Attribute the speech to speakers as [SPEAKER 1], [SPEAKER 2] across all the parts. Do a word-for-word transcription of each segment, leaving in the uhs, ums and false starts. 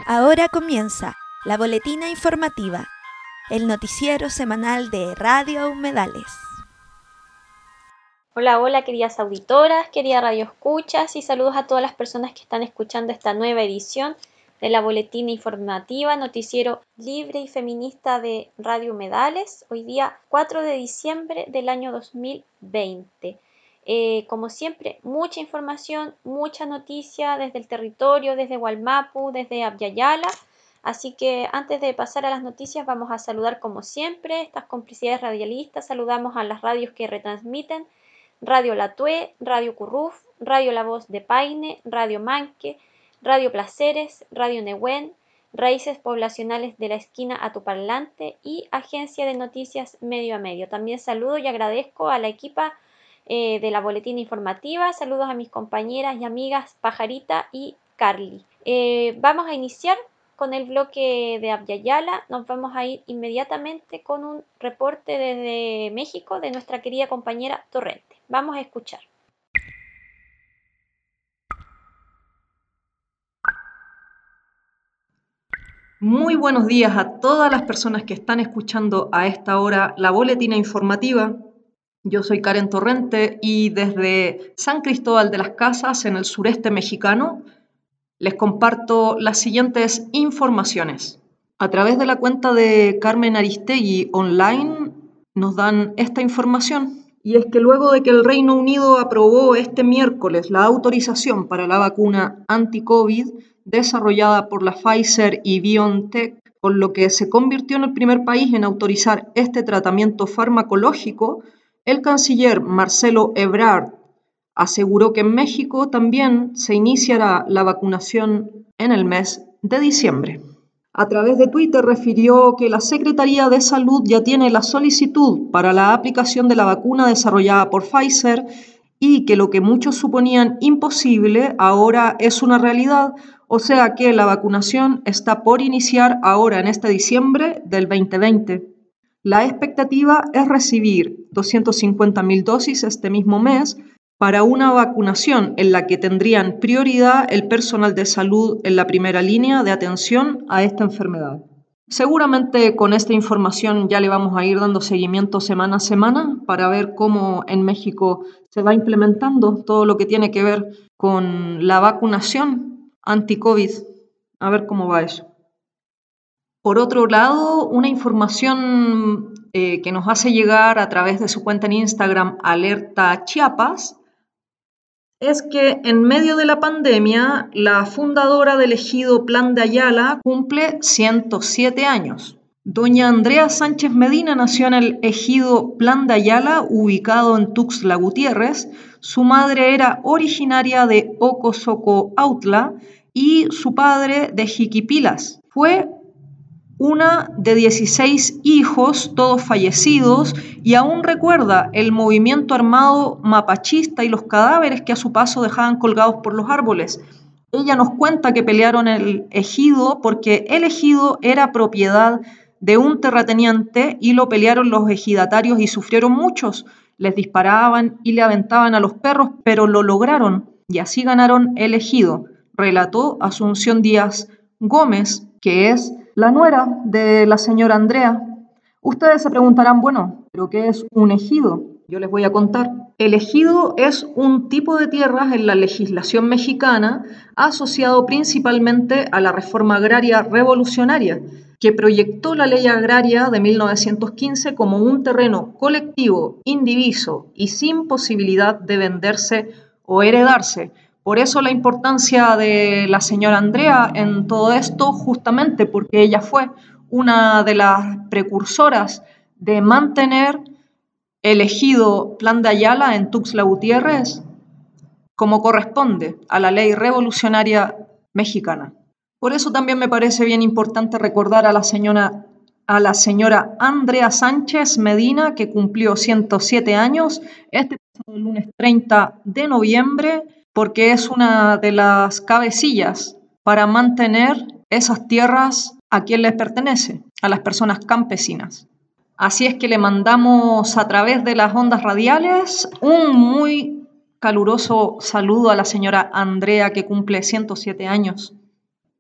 [SPEAKER 1] Ahora comienza la boletina informativa, el noticiero semanal de Radio Humedales.
[SPEAKER 2] Hola, hola queridas auditoras, queridas radioescuchas y saludos a todas las personas que están escuchando esta nueva edición de la boletina informativa, noticiero libre y feminista de Radio Humedales, hoy día cuatro de diciembre del año dos mil veinte. Eh, como siempre, mucha información, mucha noticia desde el territorio, desde Wallmapu, desde Abya Yala. Así que antes de pasar a las noticias vamos a saludar como siempre estas complicidades radialistas. Saludamos a las radios que retransmiten: Radio La Tue, Radio Curruf, Radio La Voz de Paine, Radio Manque, Radio Placeres, Radio Nehuen, Raíces Poblacionales de la Esquina Atuparlante y Agencia de Noticias Medio a Medio. También saludo y agradezco a la equipa eh, de la boletina informativa. Saludos a mis compañeras y amigas Pajarita y Carly. Eh, vamos a iniciar con el bloque de Abya Yala. Nos vamos a ir inmediatamente con un reporte desde México de nuestra querida compañera Torrente. Vamos a escuchar.
[SPEAKER 3] Muy buenos días a todas las personas que están escuchando a esta hora la boletina informativa. Yo soy Karen Torrente y desde San Cristóbal de las Casas, en el sureste mexicano, les comparto las siguientes informaciones. A través de la cuenta de Carmen Aristegui Online nos dan esta información. Y es que luego de que el Reino Unido aprobó este miércoles la autorización para la vacuna anti-COVID desarrollada por la Pfizer y BioNTech, con lo que se convirtió en el primer país en autorizar este tratamiento farmacológico, el canciller Marcelo Ebrard aseguró que en México también se iniciará la vacunación en el mes de diciembre. A través de Twitter refirió que la Secretaría de Salud ya tiene la solicitud para la aplicación de la vacuna desarrollada por Pfizer y que lo que muchos suponían imposible ahora es una realidad, o sea que la vacunación está por iniciar ahora en este diciembre del veinte veinte. La expectativa es recibir doscientas cincuenta mil dosis este mismo mes para una vacunación en la que tendrían prioridad el personal de salud en la primera línea de atención a esta enfermedad. Seguramente con esta información ya le vamos a ir dando seguimiento semana a semana para ver cómo en México se va implementando todo lo que tiene que ver con la vacunación anti-COVID. A ver cómo va eso. Por otro lado, una información eh, que nos hace llegar a través de su cuenta en Instagram, Alerta Chiapas, es que en medio de la pandemia, la fundadora del ejido Plan de Ayala cumple ciento siete años. Doña Andrea Sánchez Medina nació en el ejido Plan de Ayala, ubicado en Tuxtla Gutiérrez. Su madre era originaria de Ocosoco-Autla y su padre de Jiquipilas. Fue una de dieciséis hijos, todos fallecidos, y aún recuerda el movimiento armado mapachista y los cadáveres que a su paso dejaban colgados por los árboles. Ella nos cuenta que pelearon el ejido porque el ejido era propiedad de un terrateniente y lo pelearon los ejidatarios y sufrieron muchos. Les disparaban y le aventaban a los perros, pero lo lograron y así ganaron el ejido, relató Asunción Díaz Gómez, que es la nuera de la señora Andrea. Ustedes se preguntarán, bueno, ¿pero qué es un ejido? Yo les voy a contar. El ejido es un tipo de tierras en la legislación mexicana asociado principalmente a la reforma agraria revolucionaria, que proyectó la ley agraria de mil novecientos quince como un terreno colectivo, indiviso y sin posibilidad de venderse o heredarse. Por eso la importancia de la señora Andrea en todo esto, justamente porque ella fue una de las precursoras de mantener el ejido Plan de Ayala en Tuxtla Gutiérrez como corresponde a la ley revolucionaria mexicana. Por eso también me parece bien importante recordar a la señora, a la señora Andrea Sánchez Medina, que cumplió ciento siete años este pasado lunes treinta de noviembre, porque es una de las cabecillas para mantener esas tierras a quien les pertenece, a las personas campesinas. Así es que le mandamos a través de las ondas radiales un muy caluroso saludo a la señora Andrea, que cumple ciento siete años.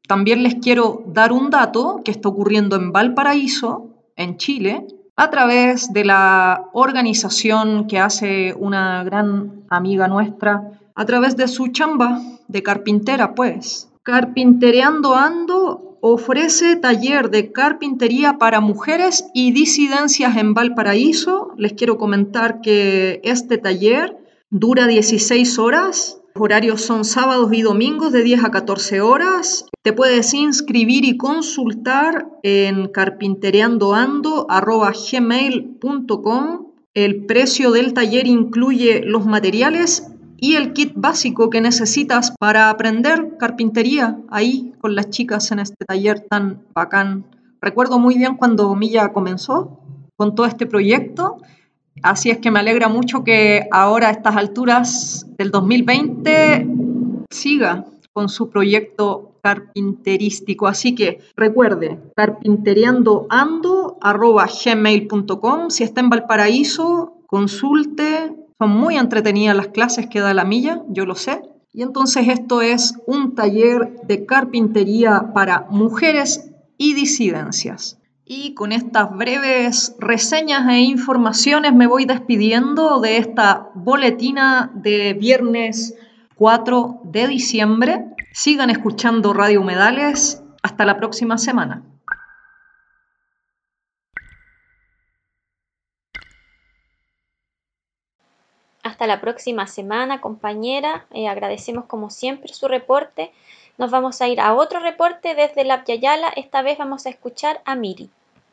[SPEAKER 3] También les quiero dar un dato que está ocurriendo en Valparaíso, en Chile, a través de la organización que hace una gran amiga nuestra, a través de su chamba de carpintera, pues. Carpintereando Ando ofrece taller de carpintería para mujeres y disidencias en Valparaíso. Les quiero comentar que este taller dura dieciséis horas. Los horarios son sábados y domingos de diez a catorce horas. Te puedes inscribir y consultar en carpintereandoando arroba gmail punto com. El precio del taller incluye los materiales y el kit básico que necesitas para aprender carpintería ahí con las chicas en este taller tan bacán. Recuerdo muy bien cuando Milla comenzó con todo este proyecto. Así es que me alegra mucho que ahora a estas alturas del dos mil veinte siga con su proyecto carpinterístico. Así que recuerde, carpintereandoando arroba gmail punto com. Si está en Valparaíso, consulte. Son muy entretenidas las clases que da la Milla, yo lo sé. Y entonces esto es un taller de carpintería para mujeres y disidencias. Y con estas breves reseñas e informaciones me voy despidiendo de esta boletina de viernes cuatro de diciembre. Sigan escuchando Radio Humedales. Hasta la próxima semana.
[SPEAKER 2] Hasta la próxima semana, compañera. Eh, agradecemos como siempre su reporte. Nos vamos a ir a otro reporte desde la Yayala. Esta vez vamos a escuchar a Miri.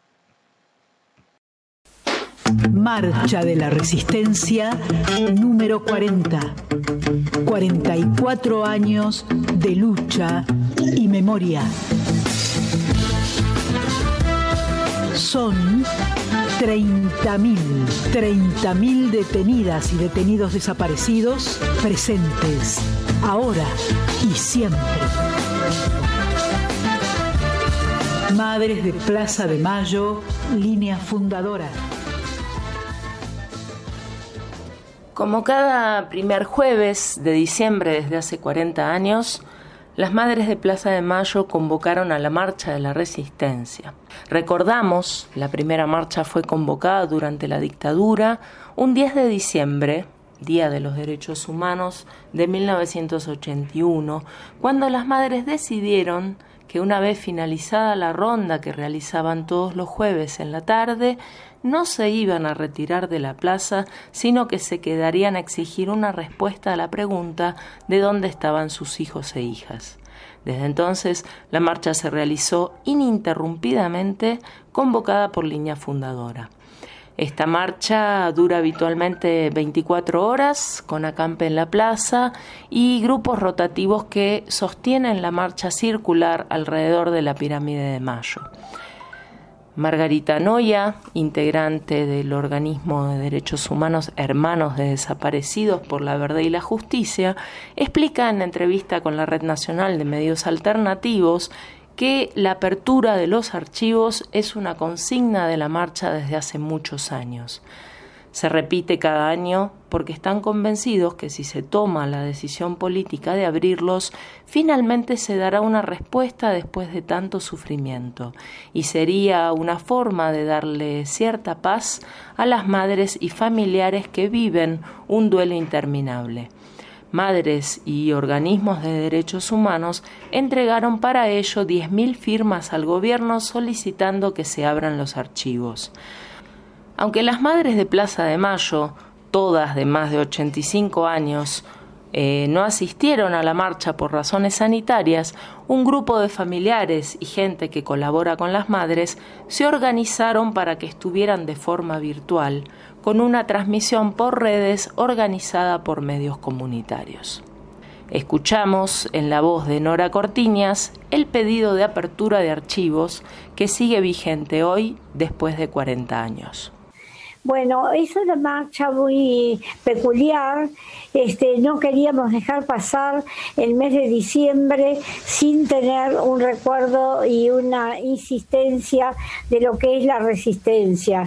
[SPEAKER 4] Marcha de la Resistencia número cuarenta. cuarenta y cuatro años de lucha y memoria. Son treinta mil, treinta mil detenidas y detenidos desaparecidos presentes, ahora y siempre. Madres de Plaza de Mayo, línea fundadora.
[SPEAKER 5] Como cada primer jueves de diciembre desde hace cuarenta años, las Madres de Plaza de Mayo convocaron a la Marcha de la Resistencia. Recordamos, la primera marcha fue convocada durante la dictadura un diez de diciembre, Día de los Derechos Humanos de mil novecientos ochenta y uno, cuando las madres decidieron que una vez finalizada la ronda que realizaban todos los jueves en la tarde, no se iban a retirar de la plaza, sino que se quedarían a exigir una respuesta a la pregunta de dónde estaban sus hijos e hijas. Desde entonces, la marcha se realizó ininterrumpidamente, convocada por línea fundadora. Esta marcha dura habitualmente veinticuatro horas, con acampe en la plaza y grupos rotativos que sostienen la marcha circular alrededor de la Pirámide de Mayo. Margarita Noya, integrante del organismo de derechos humanos Hermanos de Desaparecidos por la Verdad y la Justicia, explica en entrevista con la Red Nacional de Medios Alternativos que la apertura de los archivos es una consigna de la marcha desde hace muchos años. Se repite cada año porque están convencidos que si se toma la decisión política de abrirlos, finalmente se dará una respuesta después de tanto sufrimiento, y sería una forma de darle cierta paz a las madres y familiares que viven un duelo interminable. Madres y organismos de derechos humanos entregaron para ello diez mil firmas al gobierno solicitando que se abran los archivos. Aunque las Madres de Plaza de Mayo, todas de más de ochenta y cinco años, eh, no asistieron a la marcha por razones sanitarias, un grupo de familiares y gente que colabora con las madres se organizaron para que estuvieran de forma virtual, con una transmisión por redes organizada por medios comunitarios. Escuchamos en la voz de Nora Cortiñas el pedido de apertura de archivos que sigue vigente hoy después de cuarenta años.
[SPEAKER 6] Bueno, es una marcha muy peculiar. Este, no queríamos dejar pasar el mes de diciembre sin tener un recuerdo y una insistencia de lo que es la resistencia.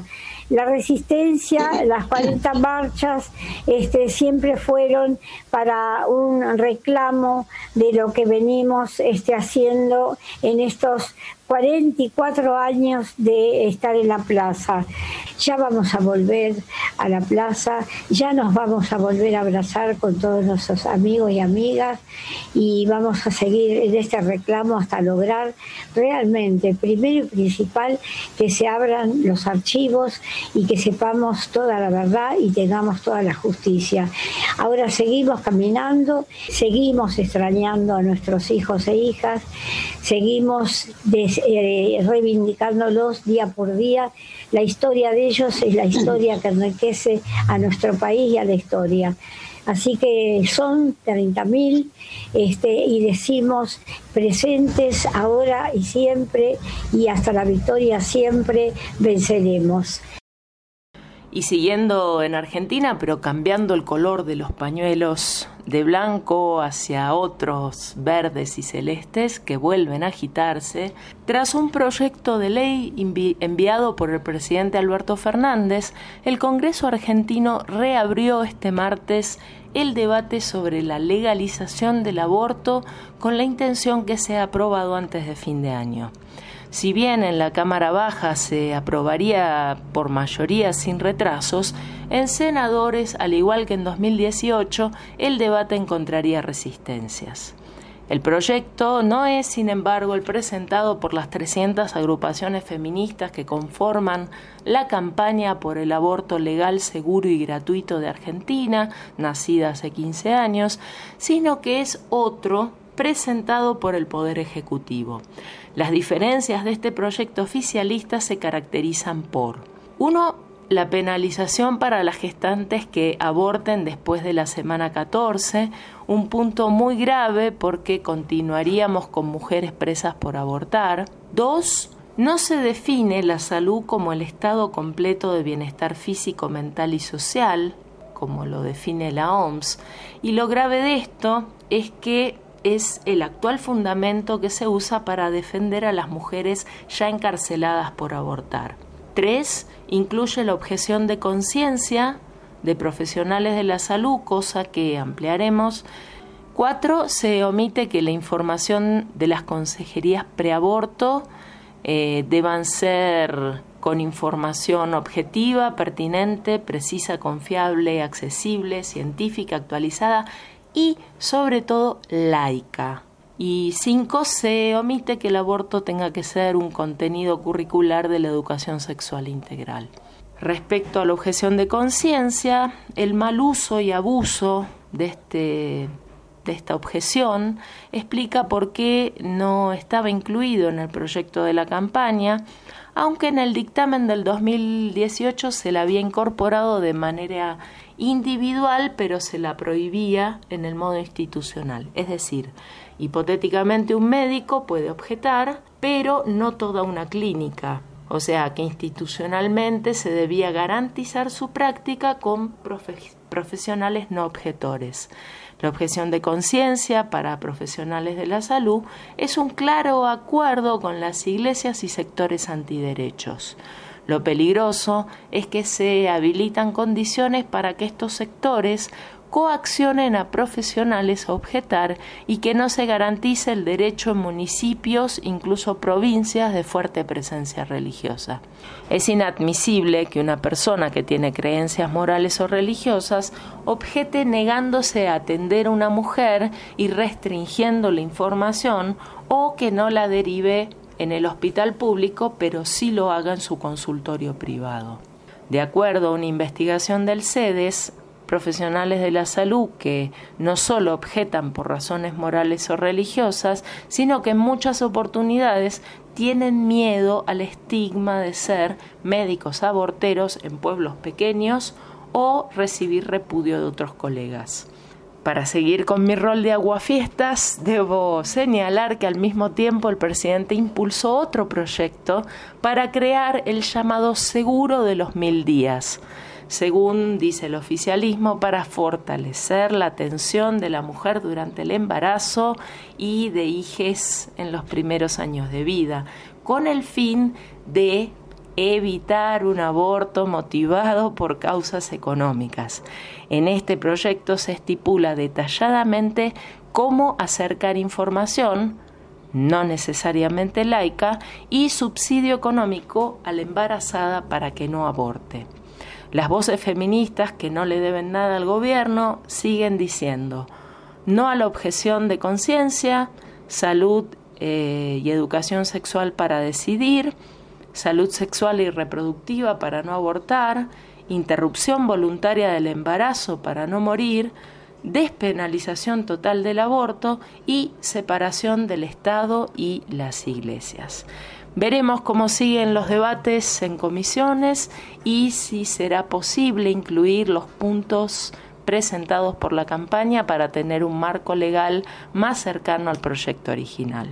[SPEAKER 6] la resistencia, las cuarenta marchas, este, siempre fueron para un reclamo de lo que venimos este, haciendo en estos cuarenta y cuatro años de estar en la plaza. Ya vamos a volver a la plaza, ya nos vamos a volver a abrazar con todos nuestros amigos y amigas y vamos a seguir en este reclamo hasta lograr realmente, primero y principal, que se abran los archivos y que sepamos toda la verdad y tengamos toda la justicia. Ahora seguimos caminando, seguimos extrañando a nuestros hijos e hijas, seguimos des, eh, reivindicándolos día por día. La historia de ellos es la historia que enriquece a nuestro país y a la historia. Así que son treinta mil este, y decimos presentes ahora y siempre, y hasta la victoria siempre venceremos.
[SPEAKER 5] Y siguiendo en Argentina, pero cambiando el color de los pañuelos de blanco hacia otros verdes y celestes que vuelven a agitarse, tras un proyecto de ley envi- enviado por el presidente Alberto Fernández, el Congreso argentino reabrió este martes el debate sobre la legalización del aborto con la intención que sea aprobado antes de fin de año. Si bien en la Cámara Baja se aprobaría por mayoría sin retrasos, en senadores, al igual que en dos mil dieciocho, el debate encontraría resistencias. El proyecto no es, sin embargo, el presentado por las trescientas agrupaciones feministas que conforman la campaña por el aborto legal, seguro y gratuito de Argentina, nacida hace quince años, sino que es otro presentado por el Poder Ejecutivo. Las diferencias de este proyecto oficialista se caracterizan por: uno, la penalización para las gestantes que aborten después de la semana catorce, un punto muy grave porque continuaríamos con mujeres presas por abortar. Dos, no se define la salud como el estado completo de bienestar físico, mental y social, como lo define la O M S, y lo grave de esto es que es el actual fundamento que se usa para defender a las mujeres ya encarceladas por abortar. Tres, incluye la objeción de conciencia de profesionales de la salud, cosa que ampliaremos. Cuatro, se omite que la información de las consejerías preaborto eh, deban ser con información objetiva, pertinente, precisa, confiable, accesible, científica, actualizada y, sobre todo, laica. Y cinco, se omite que el aborto tenga que ser un contenido curricular de la educación sexual integral. Respecto a la objeción de conciencia, el mal uso y abuso de, este, de esta objeción explica por qué no estaba incluido en el proyecto de la campaña, aunque en el dictamen del dos mil dieciocho se la había incorporado de manera individual, pero se la prohibía en el modo institucional. Es decir, hipotéticamente un médico puede objetar, pero no toda una clínica. O sea, que institucionalmente se debía garantizar su práctica con profe- profesionales no objetores. La objeción de conciencia para profesionales de la salud es un claro acuerdo con las iglesias y sectores antiderechos. Lo peligroso es que se habilitan condiciones para que estos sectores coaccionen a profesionales a objetar y que no se garantice el derecho en municipios, incluso provincias, de fuerte presencia religiosa. Es inadmisible que una persona que tiene creencias morales o religiosas objete negándose a atender a una mujer y restringiendo la información, o que no la derive en el hospital público, pero sí lo haga en su consultorio privado. De acuerdo a una investigación del CEDES, profesionales de la salud que no solo objetan por razones morales o religiosas, sino que en muchas oportunidades tienen miedo al estigma de ser médicos aborteros en pueblos pequeños o recibir repudio de otros colegas. Para seguir con mi rol de aguafiestas, debo señalar que al mismo tiempo el presidente impulsó otro proyecto para crear el llamado seguro de los mil días, según dice el oficialismo, para fortalecer la atención de la mujer durante el embarazo y de hijes en los primeros años de vida, con el fin de evitar un aborto motivado por causas económicas. En este proyecto se estipula detalladamente cómo acercar información, no necesariamente laica, y subsidio económico a la embarazada para que no aborte. Las voces feministas, que no le deben nada al gobierno, siguen diciendo no a la objeción de conciencia, salud eh, y educación sexual para decidir, salud sexual y reproductiva para no abortar, interrupción voluntaria del embarazo para no morir, despenalización total del aborto y separación del Estado y las iglesias. Veremos cómo siguen los debates en comisiones y si será posible incluir los puntos presentados por la campaña para tener un marco legal más cercano al proyecto original.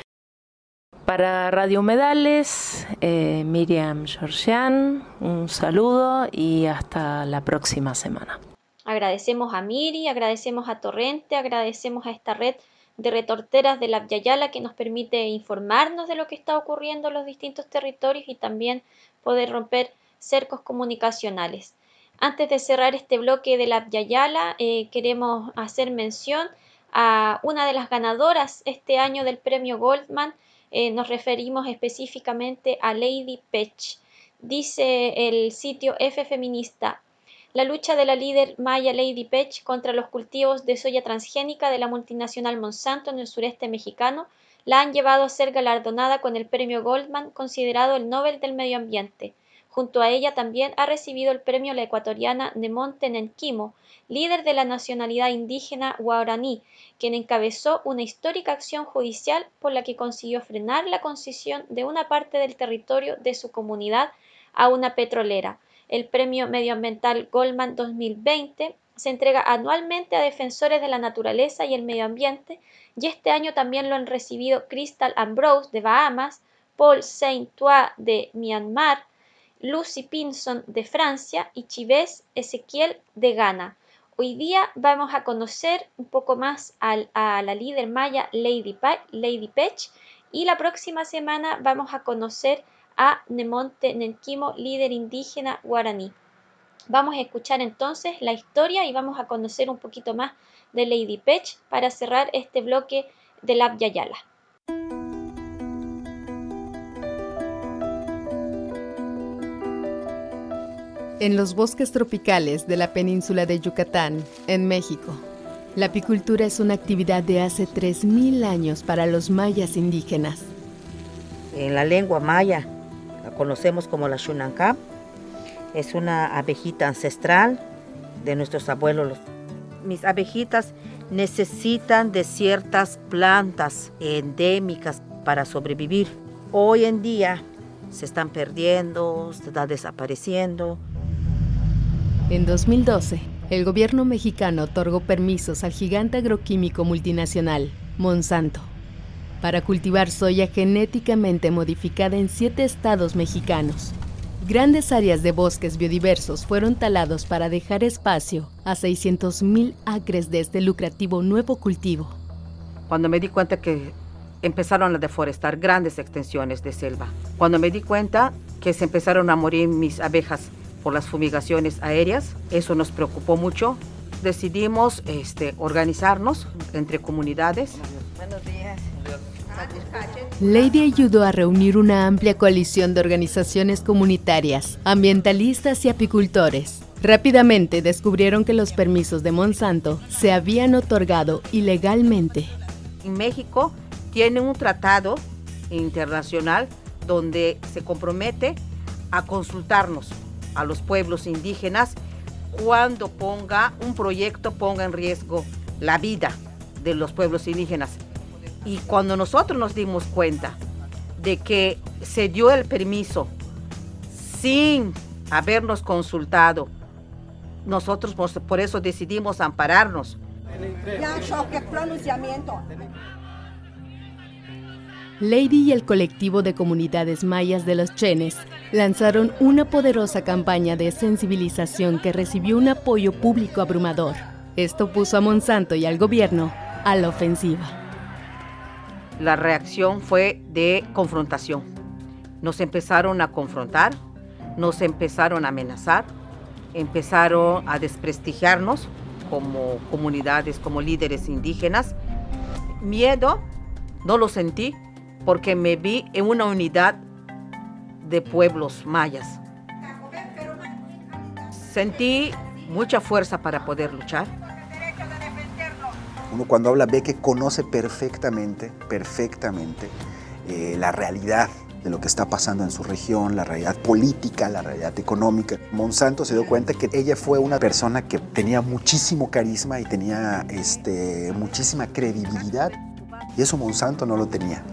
[SPEAKER 5] Para Radio Humedales, eh, Miriam Georgian, un saludo y hasta la próxima semana.
[SPEAKER 2] Agradecemos a Miri, agradecemos a Torrente, agradecemos a esta red de retorteras de la Abya Yala que nos permite informarnos de lo que está ocurriendo en los distintos territorios y también poder romper cercos comunicacionales. Antes de cerrar este bloque de la Abya Yala, eh, queremos hacer mención a una de las ganadoras este año del premio Goldman. Eh, nos referimos específicamente a Lady Pech. Dice el sitio F Feminista: la lucha de la líder maya Lady Pech contra los cultivos de soya transgénica de la multinacional Monsanto en el sureste mexicano la han llevado a ser galardonada con el premio Goldman, considerado el Nobel del Medio Ambiente. Junto a ella también ha recibido el premio la ecuatoriana Nemonte Nenquimo, líder de la nacionalidad indígena guaraní, quien encabezó una histórica acción judicial por la que consiguió frenar la concesión de una parte del territorio de su comunidad a una petrolera. El premio medioambiental Goldman dos mil veinte se entrega anualmente a defensores de la naturaleza y el medio ambiente, y este año también lo han recibido Crystal Ambrose de Bahamas, Paul Saint-Ouen de Myanmar, Lucy Pinson de Francia y Chivés Ezequiel de Ghana. Hoy día vamos a conocer un poco más al, a la líder maya Lady, pa Lady Pech, y la próxima semana vamos a conocer a Nemonte Nenquimo, líder indígena guaraní. Vamos a escuchar entonces la historia y vamos a conocer un poquito más de Lady Pech para cerrar este bloque de la Abya Yala.
[SPEAKER 7] En los bosques tropicales de la península de Yucatán, en México, la apicultura es una actividad de hace tres mil años para los mayas indígenas.
[SPEAKER 8] En la lengua maya la conocemos como la Xunancá. Es una abejita ancestral de nuestros abuelos. Mis abejitas necesitan de ciertas plantas endémicas para sobrevivir. Hoy en día se están perdiendo, se están desapareciendo.
[SPEAKER 7] En dos mil doce, el gobierno mexicano otorgó permisos al gigante agroquímico multinacional, Monsanto, para cultivar soya genéticamente modificada en siete estados mexicanos. Grandes áreas de bosques biodiversos fueron talados para dejar espacio a seiscientos mil acres de este lucrativo nuevo cultivo.
[SPEAKER 8] Cuando me di cuenta que empezaron a deforestar grandes extensiones de selva, cuando me di cuenta que se empezaron a morir mis abejas por las fumigaciones aéreas, eso nos preocupó mucho. Decidimos este, organizarnos entre comunidades.
[SPEAKER 9] Buenos días.
[SPEAKER 7] Lady ayudó a reunir una amplia coalición de organizaciones comunitarias, ambientalistas y apicultores. Rápidamente descubrieron que los permisos de Monsanto se habían otorgado ilegalmente.
[SPEAKER 8] En México tiene un tratado internacional donde se compromete a consultarnos a los pueblos indígenas cuando ponga un proyecto ponga en riesgo la vida de los pueblos indígenas. Y cuando nosotros nos dimos cuenta de que se dio el permiso sin habernos consultado, nosotros por eso decidimos ampararnos.
[SPEAKER 7] Lady y el colectivo de comunidades mayas de los Chenes lanzaron una poderosa campaña de sensibilización que recibió un apoyo público abrumador. Esto puso a Monsanto y al gobierno a la ofensiva.
[SPEAKER 8] La reacción fue de confrontación. Nos empezaron a confrontar, nos empezaron a amenazar, empezaron a desprestigiarnos como comunidades, como líderes indígenas. Miedo no lo sentí porque me vi en una unidad de pueblos mayas. Sentí mucha fuerza para poder luchar.
[SPEAKER 9] Uno cuando habla ve que conoce perfectamente, perfectamente eh, la realidad de lo que está pasando en su región, la realidad política, la realidad económica. Monsanto se dio cuenta que ella fue una persona que tenía muchísimo carisma y tenía este, muchísima credibilidad, y eso Monsanto no lo tenía.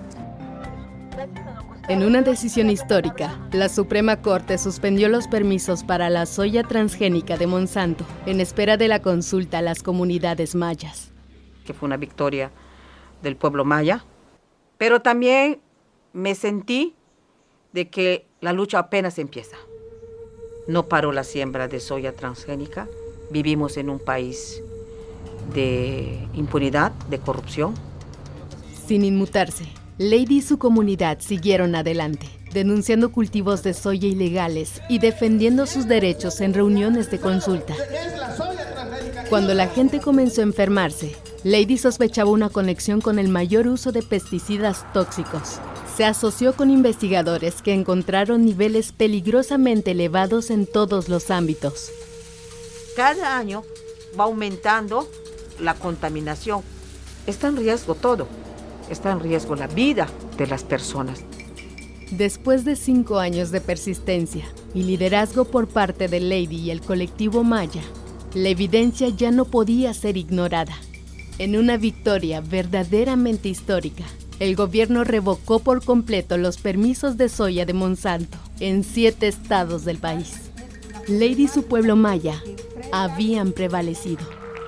[SPEAKER 7] En una decisión histórica, la Suprema Corte suspendió los permisos para la soya transgénica de Monsanto en espera de la consulta a las comunidades mayas.
[SPEAKER 8] Que fue una victoria del pueblo maya, pero también me sentí de que la lucha apenas empieza. No paró la siembra de soya transgénica. Vivimos en un país de impunidad, de corrupción.
[SPEAKER 7] Sin inmutarse, Lady y su comunidad siguieron adelante, denunciando cultivos de soya ilegales y defendiendo sus derechos en reuniones de consulta. Cuando la gente comenzó a enfermarse, Lady sospechaba una conexión con el mayor uso de pesticidas tóxicos. Se asoció con investigadores que encontraron niveles peligrosamente elevados en todos los ámbitos.
[SPEAKER 8] Cada año va aumentando la contaminación. Está en riesgo todo. Está en riesgo la vida de las personas.
[SPEAKER 7] Después de cinco años de persistencia y liderazgo por parte de Lady y el colectivo maya, la evidencia ya no podía ser ignorada. En una victoria verdaderamente histórica, el gobierno revocó por completo los permisos de soya de Monsanto en siete estados del país. Lady y su pueblo maya habían prevalecido.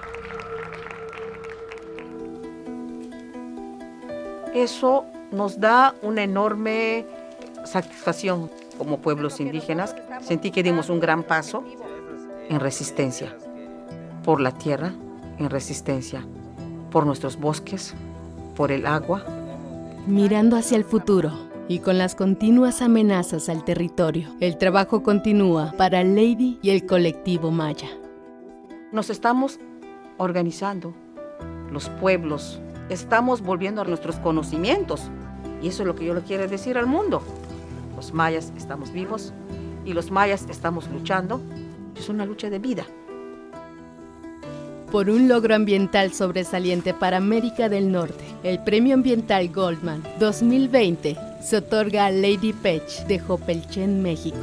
[SPEAKER 8] Eso nos da una enorme satisfacción como pueblos indígenas. Sentí que dimos un gran paso en resistencia por la tierra, en resistencia por nuestros bosques, por el agua.
[SPEAKER 7] Mirando hacia el futuro y con las continuas amenazas al territorio, el trabajo continúa para Lady y el colectivo maya.
[SPEAKER 8] Nos estamos organizando, los pueblos, estamos volviendo a nuestros conocimientos, y eso es lo que yo le quiero decir al mundo. Los mayas estamos vivos y los mayas estamos luchando. Es una lucha de vida.
[SPEAKER 7] Por un logro ambiental sobresaliente para América del Norte, el Premio Ambiental Goldman dos mil veinte se otorga a Lady Pech de Jopelchen, México.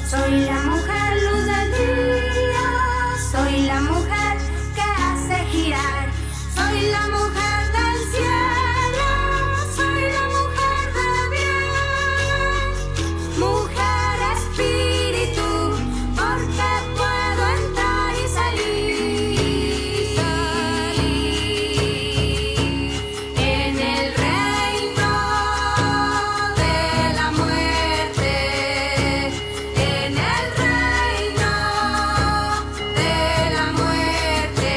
[SPEAKER 10] Soy la mujer luz del día, soy la mujer que hace girar, soy la mujer del cielo, soy la mujer de bien, mujer espíritu, porque puedo entrar y salir, salir en el reino de la muerte, en el reino de la muerte.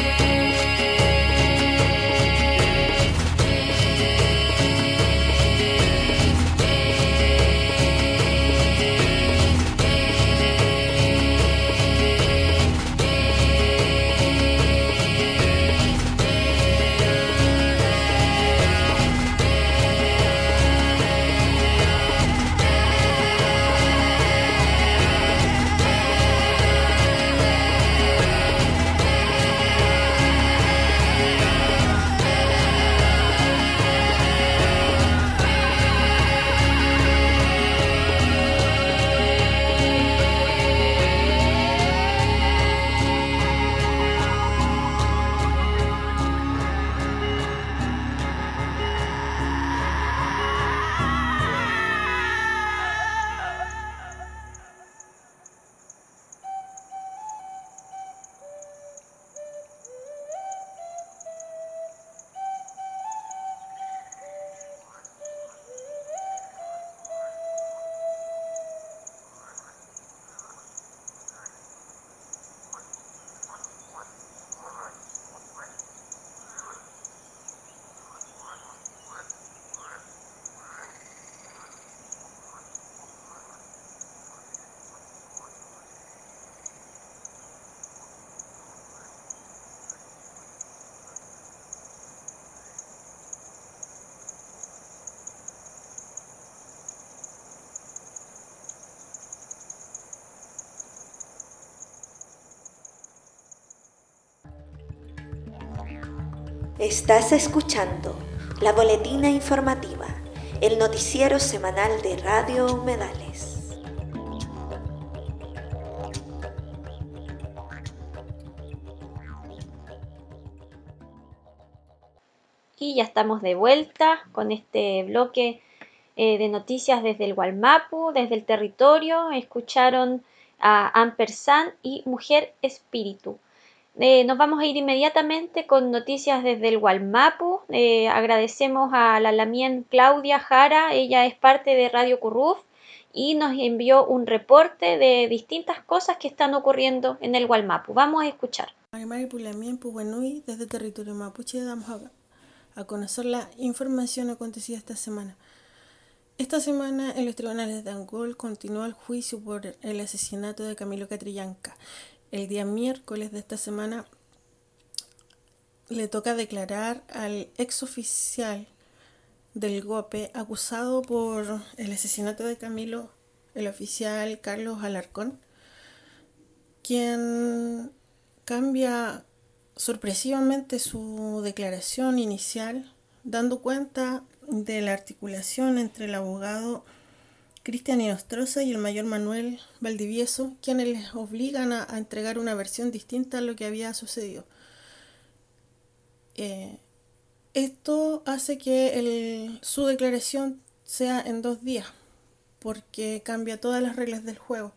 [SPEAKER 1] Estás escuchando la Boletina Informativa, el noticiero semanal de Radio Humedales.
[SPEAKER 2] Y ya estamos de vuelta con este bloque eh, de noticias desde el Gualmapu, desde el territorio. Escucharon a Ampersand y Mujer Espíritu. Eh, nos vamos a ir inmediatamente con noticias desde el Gualmapu. Eh, agradecemos a la Lamien Claudia Jara, ella es parte de Radio Curruf y nos envió un reporte de distintas cosas que están ocurriendo en el Gualmapu. Vamos a escuchar.
[SPEAKER 11] Desde el territorio mapuche damos a, a conocer la información acontecida esta semana. Esta semana en los tribunales de Angol continúa el juicio por el asesinato de Camilo Catrillanca. El día miércoles de esta semana le toca declarar al exoficial del GOPE acusado por el asesinato de Camilo, el oficial Carlos Alarcón, quien cambia sorpresivamente su declaración inicial, dando cuenta de la articulación entre el abogado Cristian Inostroza y el mayor Manuel Valdivieso, quienes les obligan a, a entregar una versión distinta a lo que había sucedido. Eh, esto hace que el, su declaración sea en dos días, porque cambia todas las reglas del juego.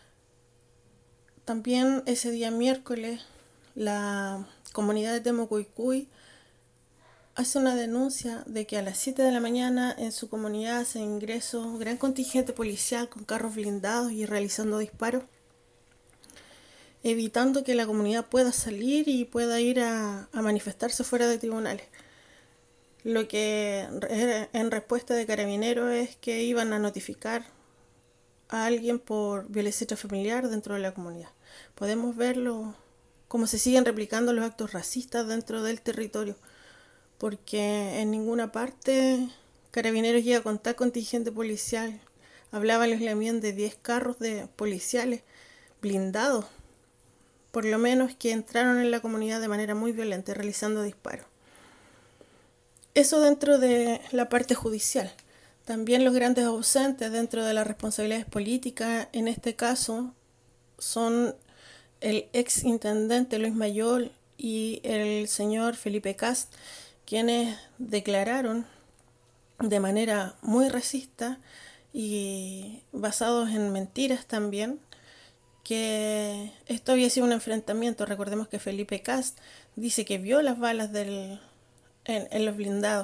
[SPEAKER 11] También ese día miércoles, la comunidad de Temucuicui hace una denuncia de que a las siete de la mañana en su comunidad se ingresó un gran contingente policial con carros blindados y realizando disparos, evitando que la comunidad pueda salir y pueda ir a, a manifestarse fuera de tribunales. Lo que en respuesta de Carabineros es que iban a notificar a alguien por violencia intrafamiliar dentro de la comunidad. Podemos verlo cómo se siguen replicando los actos racistas dentro del territorio, porque en ninguna parte Carabineros llega con tal contingente policial. Hablaban los lamien de diez carros de policiales blindados, por lo menos, que entraron en la comunidad de manera muy violenta, realizando disparos. Eso dentro de la parte judicial. También los grandes ausentes dentro de las responsabilidades políticas, en este caso, son el ex intendente Luis Mayol y el señor Felipe Kast, quienes declararon de manera muy racista y basados en mentiras también, que esto había sido un enfrentamiento. Recordemos que Felipe Kast dice que vio las balas del, en, en los blindados.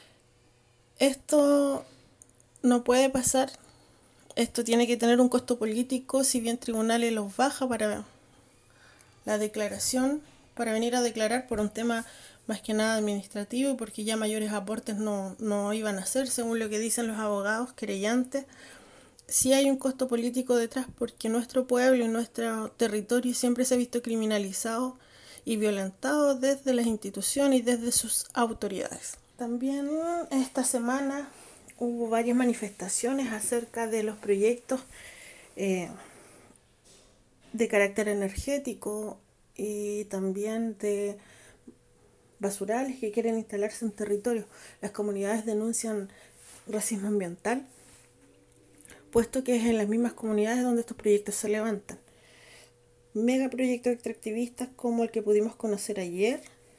[SPEAKER 11] Esto no puede pasar. Esto tiene que tener un costo político, si bien tribunales los baja para la declaración, para venir a declarar por un tema más que nada administrativo, porque ya mayores aportes no, no iban a hacer, según lo que dicen los abogados querellantes. Sí hay un costo político detrás, porque nuestro pueblo y nuestro territorio siempre se ha visto criminalizado y violentado desde las instituciones y desde sus autoridades. También esta semana hubo varias manifestaciones acerca de los proyectos eh, de carácter energético y también de basurales que quieren instalarse en territorios. Las comunidades denuncian racismo ambiental, puesto que es en las mismas comunidades donde estos proyectos se levantan. Megaproyectos extractivistas como el que pudimos conocer ayer,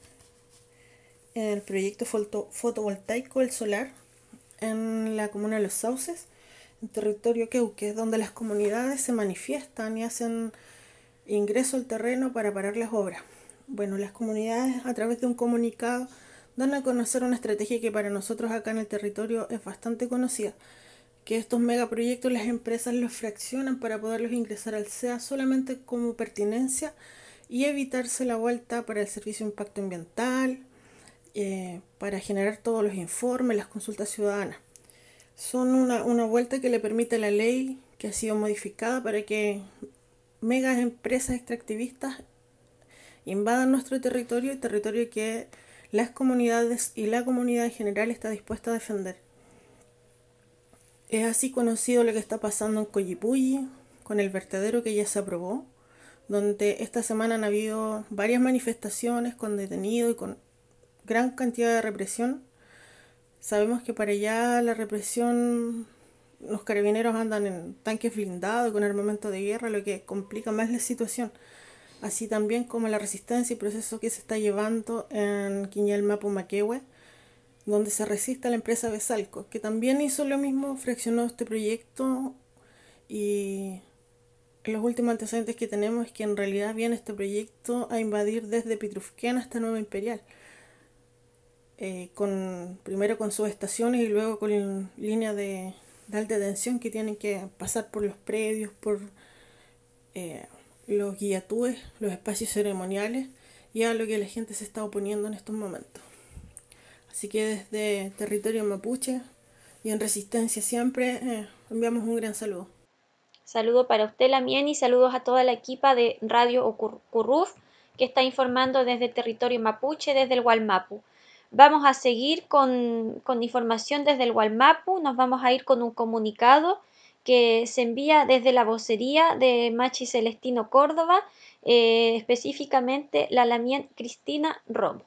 [SPEAKER 11] el proyecto foto, fotovoltaico El Solar, en la comuna de Los Sauces, en territorio Queuque, donde las comunidades se manifiestan y hacen ingreso al terreno para parar las obras. Bueno, las comunidades, a través de un comunicado, dan a conocer una estrategia que para nosotros acá en el territorio es bastante conocida, que estos megaproyectos las empresas los fraccionan para poderlos ingresar al C E A solamente como pertinencia y evitarse la vuelta para el servicio de impacto ambiental, eh, para generar todos los informes, las consultas ciudadanas. Son una, una vuelta que le permite la ley que ha sido modificada para que megas empresas extractivistas invadan nuestro territorio, el territorio que las comunidades y la comunidad en general está dispuesta a defender. Es así conocido lo que está pasando en Collipulli, con el vertedero que ya se aprobó, donde esta semana han habido varias manifestaciones con detenidos y con gran cantidad de represión. Sabemos que para allá la represión, los carabineros andan en tanques blindados y con armamento de guerra, lo que complica más la situación. Así también como la resistencia y proceso que se está llevando en Quiñalmapu, Maquehue, donde se resiste a la empresa Besalco, que también hizo lo mismo, fraccionó este proyecto, y los últimos antecedentes que tenemos es que en realidad viene este proyecto a invadir desde Pitrufquén hasta Nueva Imperial, eh, con, primero con subestaciones y luego con líneas de, de alta tensión que tienen que pasar por los predios, por eh, los guillatúes, los espacios ceremoniales, y a lo que la gente se está oponiendo en estos momentos. Así que desde territorio mapuche y en resistencia siempre, eh, enviamos un gran saludo.
[SPEAKER 2] Saludo para usted, Lamien, y saludos a toda la equipa de Radio Curruf que está informando desde territorio mapuche, desde el Gualmapu. Vamos a seguir con, con información desde el Gualmapu. Nos vamos a ir con un comunicado que se envía desde la vocería de Machi Celestino Córdoba, eh, específicamente la Lamien Cristina Romo.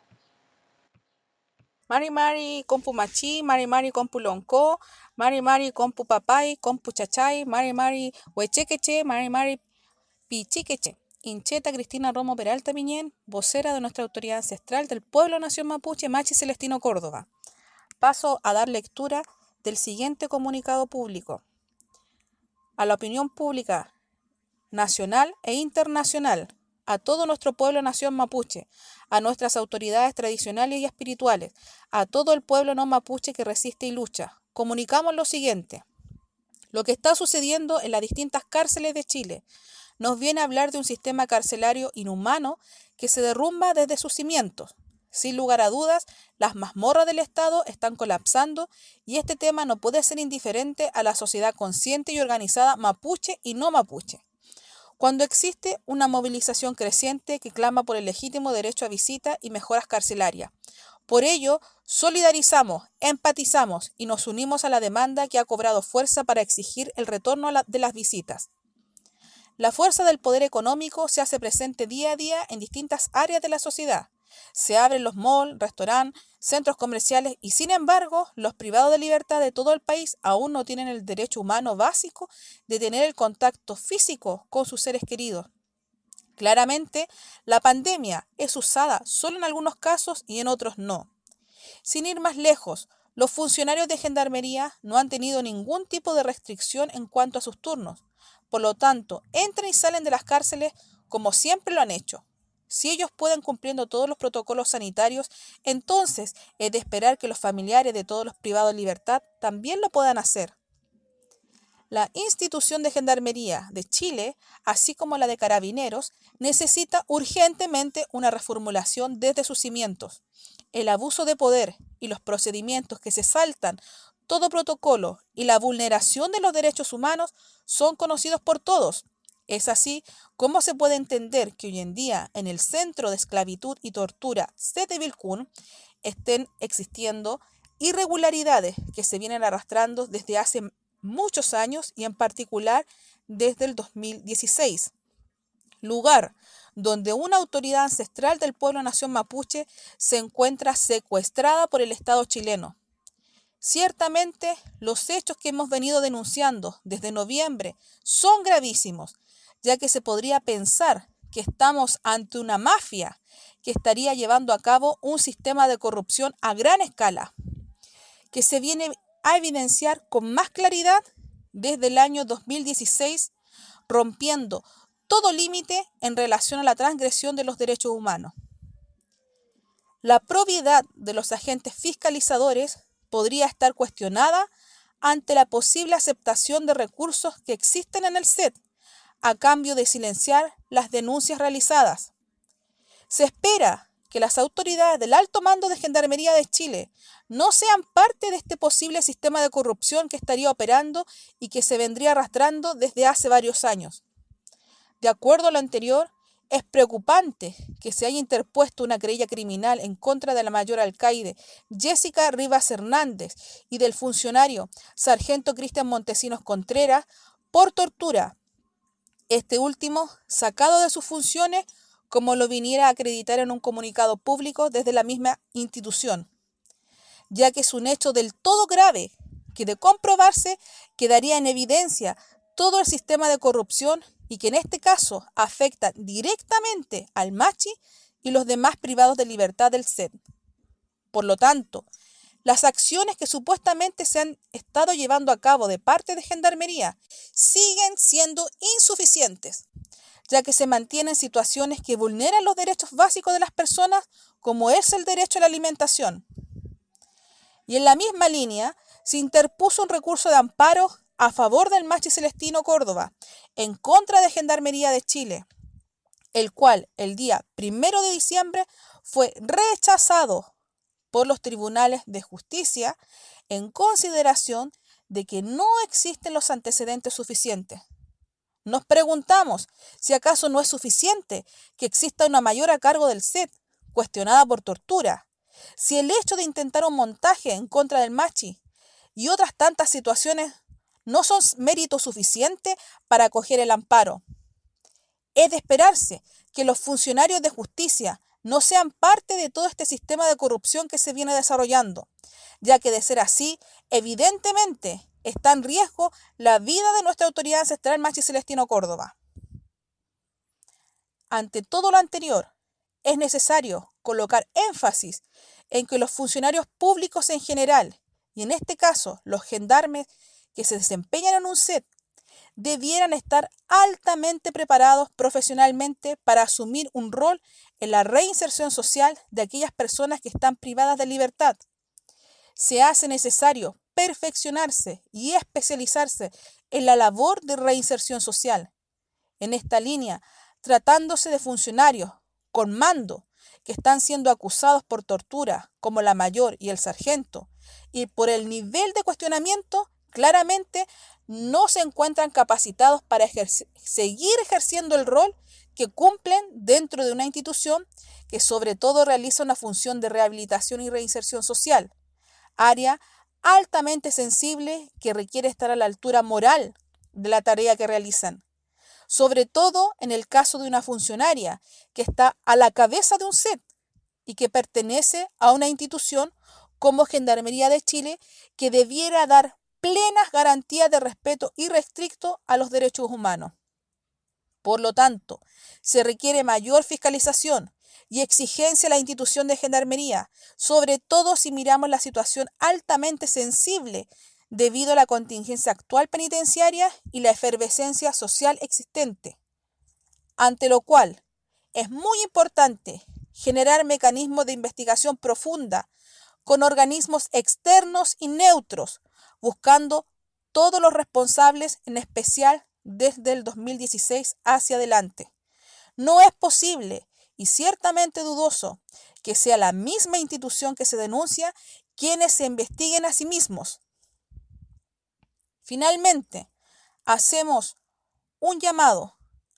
[SPEAKER 12] Mari Mari Compu Machi, Mari Mari Compu Lonco, Mari Mari Compu Papay, Compu Chachay, Mari Mari Huechequeche, Mari Mari Pichiqueche. Incheta Cristina Romo Peralta Miñén, vocera de nuestra autoridad ancestral del pueblo nación mapuche, Machi Celestino Córdoba. Paso a dar lectura del siguiente comunicado público. A la opinión pública nacional e internacional, a todo nuestro pueblo nación mapuche, a nuestras autoridades tradicionales y espirituales, a todo el pueblo no mapuche que resiste y lucha, comunicamos lo siguiente. Lo que está sucediendo en las distintas cárceles de Chile nos viene a hablar de un sistema carcelario inhumano que se derrumba desde sus cimientos. Sin lugar a dudas, las mazmorras del Estado están colapsando y este tema no puede ser indiferente a la sociedad consciente y organizada mapuche y no mapuche. Cuando existe una movilización creciente que clama por el legítimo derecho a visita y mejoras carcelarias. Por ello, solidarizamos, empatizamos y nos unimos a la demanda que ha cobrado fuerza para exigir el retorno de las visitas. La fuerza del poder económico se hace presente día a día en distintas áreas de la sociedad, Se abren los malls, restaurantes, centros comerciales y sin embargo los privados de libertad de todo el país aún no tienen el derecho humano básico de tener el contacto físico con sus seres queridos. Claramente, la pandemia es usada solo en algunos casos y en otros no. Sin ir más lejos, los funcionarios de Gendarmería no han tenido ningún tipo de restricción en cuanto a sus turnos. Por lo tanto, entran y salen de las cárceles como siempre lo han hecho. Si ellos pueden cumpliendo todos los protocolos sanitarios, entonces es de esperar que los familiares de todos los privados de libertad también lo puedan hacer. La institución de Gendarmería de Chile, así como la de Carabineros, necesita urgentemente una reformulación desde sus cimientos. El abuso de poder y los procedimientos que se saltan todo protocolo y la vulneración de los derechos humanos son conocidos por todos. Es así como se puede entender que hoy en día en el Centro de Esclavitud y Tortura C de Vilcún estén existiendo irregularidades que se vienen arrastrando desde hace muchos años y en particular desde el dos mil dieciséis, lugar donde una autoridad ancestral del pueblo nación mapuche se encuentra secuestrada por el Estado chileno. Ciertamente, los hechos que hemos venido denunciando desde noviembre son gravísimos, ya que se podría pensar que estamos ante una mafia que estaría llevando a cabo un sistema de corrupción a gran escala, que se viene a evidenciar con más claridad desde el año dos mil dieciséis, rompiendo todo límite en relación a la transgresión de los derechos humanos. La probidad de los agentes fiscalizadores podría estar cuestionada ante la posible aceptación de recursos que existen en el C E D a cambio de silenciar las denuncias realizadas. Se espera que las autoridades del alto mando de Gendarmería de Chile no sean parte de este posible sistema de corrupción que estaría operando y que se vendría arrastrando desde hace varios años. De acuerdo a lo anterior, es preocupante que se haya interpuesto una querella criminal en contra de la mayor alcaide Jessica Rivas Hernández y del funcionario sargento Cristian Montesinos Contreras por tortura. Este último, sacado de sus funciones, como lo viniera a acreditar en un comunicado público desde la misma institución, ya que es un hecho del todo grave que de comprobarse quedaría en evidencia todo el sistema de corrupción y que en este caso afecta directamente al Machi y los demás privados de libertad del C E D. Por lo tanto, las acciones que supuestamente se han estado llevando a cabo de parte de Gendarmería siguen siendo insuficientes, ya que se mantienen situaciones que vulneran los derechos básicos de las personas, como es el derecho a la alimentación. Y en la misma línea, se interpuso un recurso de amparo a favor del Machi Celestino Córdoba, en contra de Gendarmería de Chile, el cual el día primero de diciembre fue rechazado por los tribunales de justicia en consideración de que no existen los antecedentes suficientes. Nos preguntamos si acaso no es suficiente que exista una mayor a cargo del C E D, cuestionada por tortura, si el hecho de intentar un montaje en contra del Machi y otras tantas situaciones no son mérito suficiente para acoger el amparo. Es de esperarse que los funcionarios de justicia no sean parte de todo este sistema de corrupción que se viene desarrollando, ya que de ser así, evidentemente está en riesgo la vida de nuestra autoridad ancestral Machi Celestino Córdoba. Ante todo lo anterior, es necesario colocar énfasis en que los funcionarios públicos en general, y en este caso los gendarmes que se desempeñan en un C E D, debieran estar altamente preparados profesionalmente para asumir un rol en la reinserción social de aquellas personas que están privadas de libertad. Se hace necesario perfeccionarse y especializarse en la labor de reinserción social. En esta línea, tratándose de funcionarios con mando que están siendo acusados por tortura, como la mayor y el sargento, y por el nivel de cuestionamiento, claramente no se encuentran capacitados para ejercer, seguir ejerciendo el rol que cumplen dentro de una institución que sobre todo realiza una función de rehabilitación y reinserción social, área altamente sensible que requiere estar a la altura moral de la tarea que realizan, sobre todo en el caso de una funcionaria que está a la cabeza de un C E D y que pertenece a una institución como Gendarmería de Chile que debiera dar plenas garantías de respeto irrestricto a los derechos humanos. Por lo tanto, se requiere mayor fiscalización y exigencia a la institución de Gendarmería, sobre todo si miramos la situación altamente sensible debido a la contingencia actual penitenciaria y la efervescencia social existente, ante lo cual es muy importante generar mecanismos de investigación profunda con organismos externos y neutros, buscando todos los responsables, en especial desde el dos mil dieciséis hacia adelante. No es posible y ciertamente dudoso que sea la misma institución que se denuncia quienes se investiguen a sí mismos. Finalmente, hacemos un llamado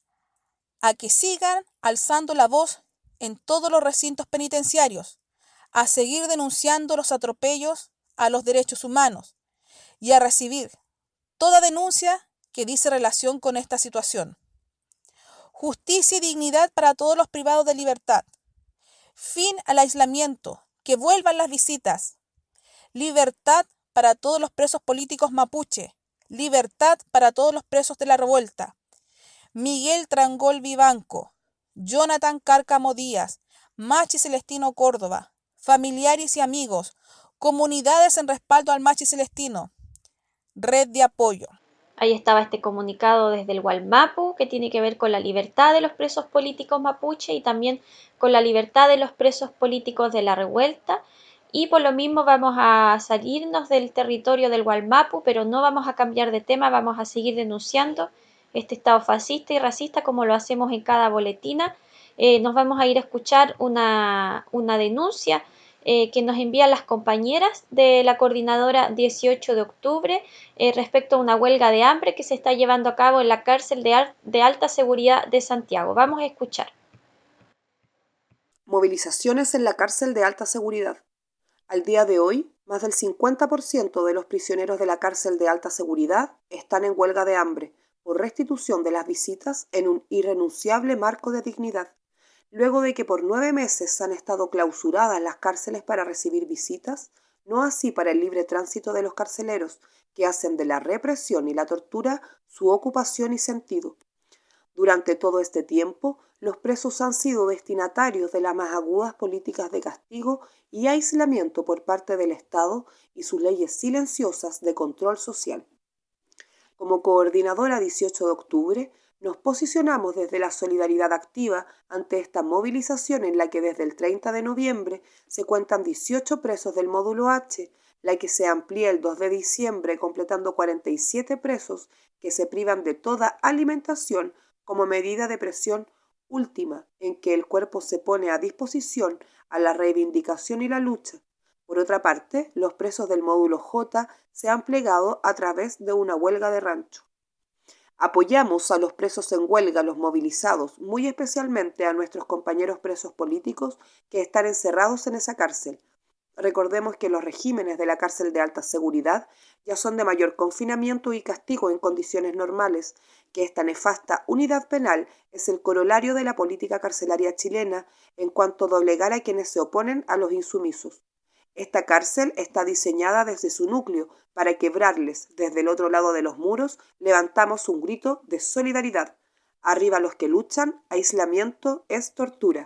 [SPEAKER 12] a que sigan alzando la voz en todos los recintos penitenciarios, a seguir denunciando los atropellos a los derechos humanos y a recibir toda denuncia que dice relación con esta situación. Justicia y dignidad para todos los privados de libertad. Fin al aislamiento, que vuelvan las visitas. Libertad para todos los presos políticos mapuche. Libertad para todos los presos de la revuelta. Miguel Trangol Vivanco, Jonathan Cárcamo Díaz, Machi Celestino Córdoba, familiares y amigos, comunidades en respaldo al Machi Celestino, red de apoyo.
[SPEAKER 2] Ahí estaba este comunicado desde el Gualmapu que tiene que ver con la libertad de los presos políticos mapuche y también con la libertad de los presos políticos de la revuelta. Y por lo mismo vamos a salirnos del territorio del Gualmapu, pero no vamos a cambiar de tema, vamos a seguir denunciando este estado fascista y racista como lo hacemos en cada boletina. Eh, nos vamos a ir a escuchar una, una denuncia eh, que nos envían las compañeras de la coordinadora dieciocho de octubre eh, respecto a una huelga de hambre que se está llevando a cabo en la cárcel de, al, de alta seguridad de Santiago. Vamos a escuchar.
[SPEAKER 13] Movilizaciones en la cárcel de alta seguridad. Al día de hoy, más del cincuenta por ciento de los prisioneros de la cárcel de alta seguridad están en huelga de hambre por restitución de las visitas en un irrenunciable marco de dignidad, luego de que por nueve meses han estado clausuradas las cárceles para recibir visitas, no así para el libre tránsito de los carceleros, que hacen de la represión y la tortura su ocupación y sentido. Durante todo este tiempo, los presos han sido destinatarios de las más agudas políticas de castigo y aislamiento por parte del Estado y sus leyes silenciosas de control social. Como coordinadora dieciocho de octubre, nos posicionamos desde la solidaridad activa ante esta movilización en la que desde el treinta de noviembre se cuentan dieciocho presos del módulo H, la que se amplía el dos de diciembre completando cuarenta y siete presos que se privan de toda alimentación como medida de presión última en que el cuerpo se pone a disposición a la reivindicación y la lucha. Por otra parte, los presos del módulo J se han plegado a través de una huelga de rancho. Apoyamos a los presos en huelga, los movilizados, muy especialmente a nuestros compañeros presos políticos que están encerrados en esa cárcel. Recordemos que los regímenes de la cárcel de alta seguridad ya son de mayor confinamiento y castigo en condiciones normales, que esta nefasta unidad penal es el corolario de la política carcelaria chilena en cuanto a doblegar a quienes se oponen a los insumisos. Esta cárcel está diseñada desde su núcleo para quebrarles. Desde el otro lado de los muros levantamos un grito de solidaridad. Arriba los que luchan, aislamiento es tortura.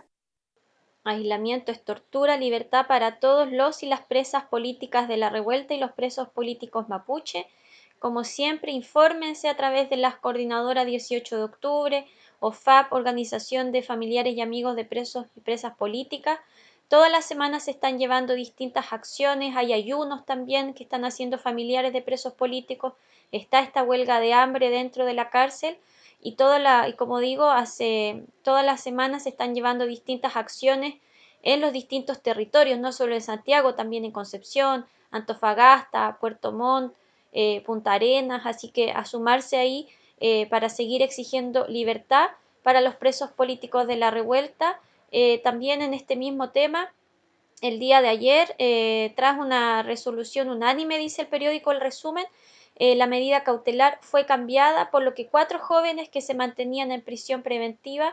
[SPEAKER 2] Aislamiento es tortura, libertad para todos los y las presas políticas de la revuelta y los presos políticos mapuche. Como siempre, infórmense a través de las coordinadoras dieciocho de octubre, O F A P, Organización de Familiares y Amigos de Presos y Presas Políticas. Todas las semanas se están llevando distintas acciones, hay ayunos también que están haciendo familiares de presos políticos, está esta huelga de hambre dentro de la cárcel y, toda la, y como digo, hace, todas las semanas se están llevando distintas acciones en los distintos territorios, no solo en Santiago, también en Concepción, Antofagasta, Puerto Montt, eh, Punta Arenas, así que a sumarse ahí eh, para seguir exigiendo libertad para los presos políticos de la revuelta. Eh, también en este mismo tema, el día de ayer, eh, tras una resolución unánime, dice el periódico El Resumen, eh, la medida cautelar fue cambiada, por lo que cuatro jóvenes que se mantenían en prisión preventiva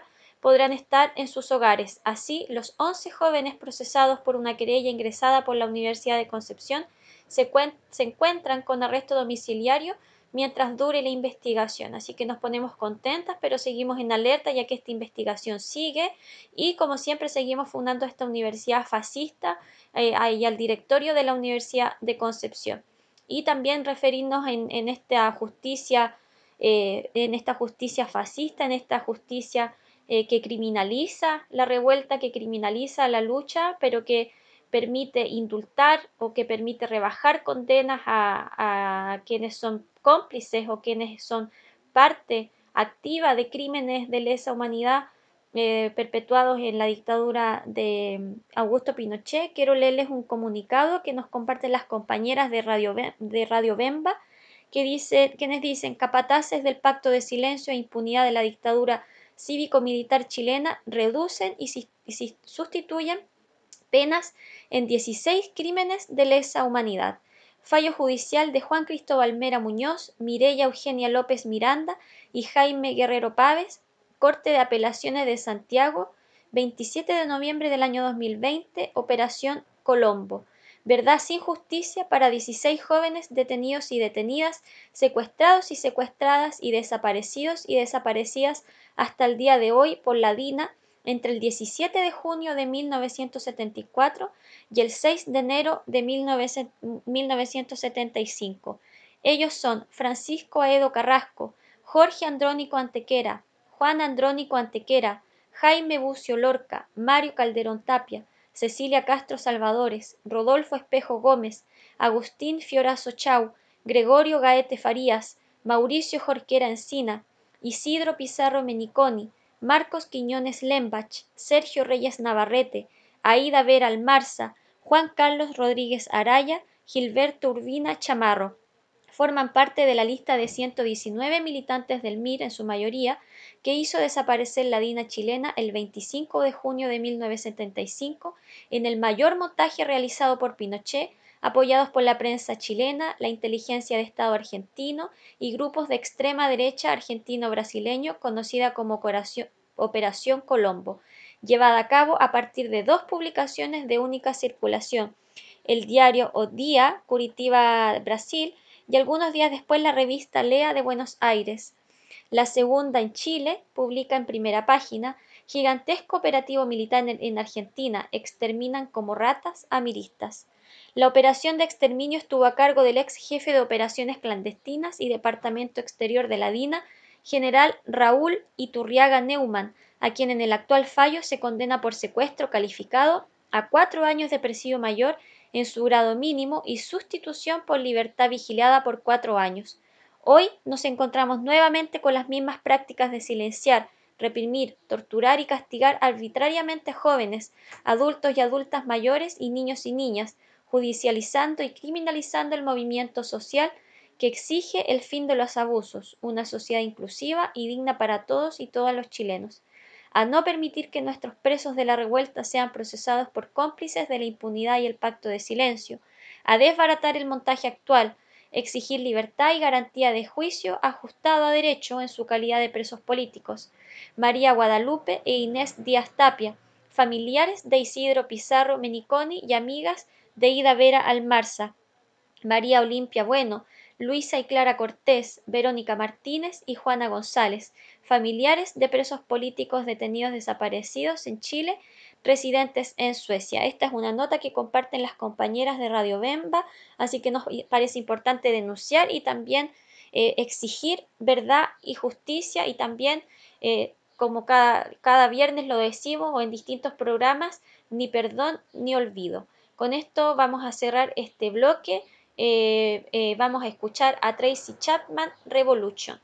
[SPEAKER 2] podrán estar en sus hogares. Así, los once jóvenes procesados por una querella ingresada por la Universidad de Concepción se, se encuentran con arresto domiciliario mientras dure la investigación. Así que nos ponemos contentas, pero seguimos en alerta ya que esta investigación sigue y como siempre seguimos fundando esta universidad fascista eh, y al directorio de la Universidad de Concepción. Y también referirnos en, en esta justicia, eh, en esta justicia fascista, en esta justicia eh, que criminaliza la revuelta, que criminaliza la lucha, pero que permite indultar o que permite rebajar condenas a, a quienes son cómplices o quienes son parte activa de crímenes de lesa humanidad eh, perpetuados en la dictadura de Augusto Pinochet. Quiero leerles un comunicado que nos comparten las compañeras de Radio, de Radio Bemba, que dice, quienes dicen: capataces del pacto de silencio e impunidad de la dictadura cívico-militar chilena reducen y, si, y si sustituyen penas en dieciséis crímenes de lesa humanidad. Fallo judicial de Juan Cristóbal Mera Muñoz, Mireya Eugenia López Miranda y Jaime Guerrero Páez, Corte de Apelaciones de Santiago, veintisiete de noviembre del año dos mil veinte, Operación Colombo. Verdad sin justicia para dieciséis jóvenes detenidos y detenidas, secuestrados y secuestradas y desaparecidos y desaparecidas hasta el día de hoy por la DINA, entre el diecisiete de junio de mil novecientos setenta y cuatro y el seis de enero de mil novecientos setenta y cinco. Ellos son Francisco Aedo Carrasco, Jorge Andrónico Antequera, Juan Andrónico Antequera, Jaime Bucio Lorca, Mario Calderón Tapia, Cecilia Castro Salvadores, Rodolfo Espejo Gómez, Agustín Fiorazo Chau, Gregorio Gaete Farías, Mauricio Jorquera Encina, Isidro Pizarro Meniconi, Marcos Quiñones Lembach, Sergio Reyes Navarrete, Aida Vera Almarza, Juan Carlos Rodríguez Araya, Gilberto Urbina Chamarro. Forman parte de la lista de ciento diecinueve militantes del M I R, en su mayoría, que hizo desaparecer la DINA chilena el veinticinco de junio de mil novecientos setenta y cinco en el mayor montaje realizado por Pinochet, apoyados por la prensa chilena, la inteligencia de Estado argentino y grupos de extrema derecha argentino-brasileño conocida como Operación Colombo, llevada a cabo a partir de dos publicaciones de única circulación, el diario O Día, Curitiba, Brasil, y algunos días después la revista Lea de Buenos Aires. La segunda, en Chile, publica en primera página: gigantesco operativo militar en, en Argentina, exterminan como ratas a miristas. La operación de exterminio estuvo a cargo del ex jefe de operaciones clandestinas y departamento exterior de la DINA, general Raúl Iturriaga Neumann, a quien en el actual fallo se condena por secuestro calificado a cuatro años de presidio mayor en su grado mínimo y sustitución por libertad vigilada por cuatro años. Hoy nos encontramos nuevamente con las mismas prácticas de silenciar, reprimir, torturar y castigar arbitrariamente a jóvenes, adultos y adultas mayores y niños y niñas, judicializando y criminalizando el movimiento social que exige el fin de los abusos, una sociedad inclusiva y digna para todos y todas los chilenos, a no permitir que nuestros presos de la revuelta sean procesados por cómplices de la impunidad y el pacto de silencio, a desbaratar el montaje actual, exigir libertad y garantía de juicio ajustado a derecho en su calidad de presos políticos. María Guadalupe e Inés Díaz Tapia, familiares de Isidro Pizarro Meniconi y amigas de Ida Vera Almarza, María Olimpia Bueno, Luisa y Clara Cortés, Verónica Martínez y Juana González, familiares de presos políticos detenidos desaparecidos en Chile, residentes en Suecia. Esta es una nota que comparten las compañeras de Radio Bemba, así que nos parece importante denunciar y también eh, exigir verdad y justicia y también, eh, como cada, cada viernes lo decimos o en distintos programas, ni perdón ni olvido. Con esto vamos a cerrar este bloque. Eh, eh, vamos a escuchar a Tracy Chapman, Revolution.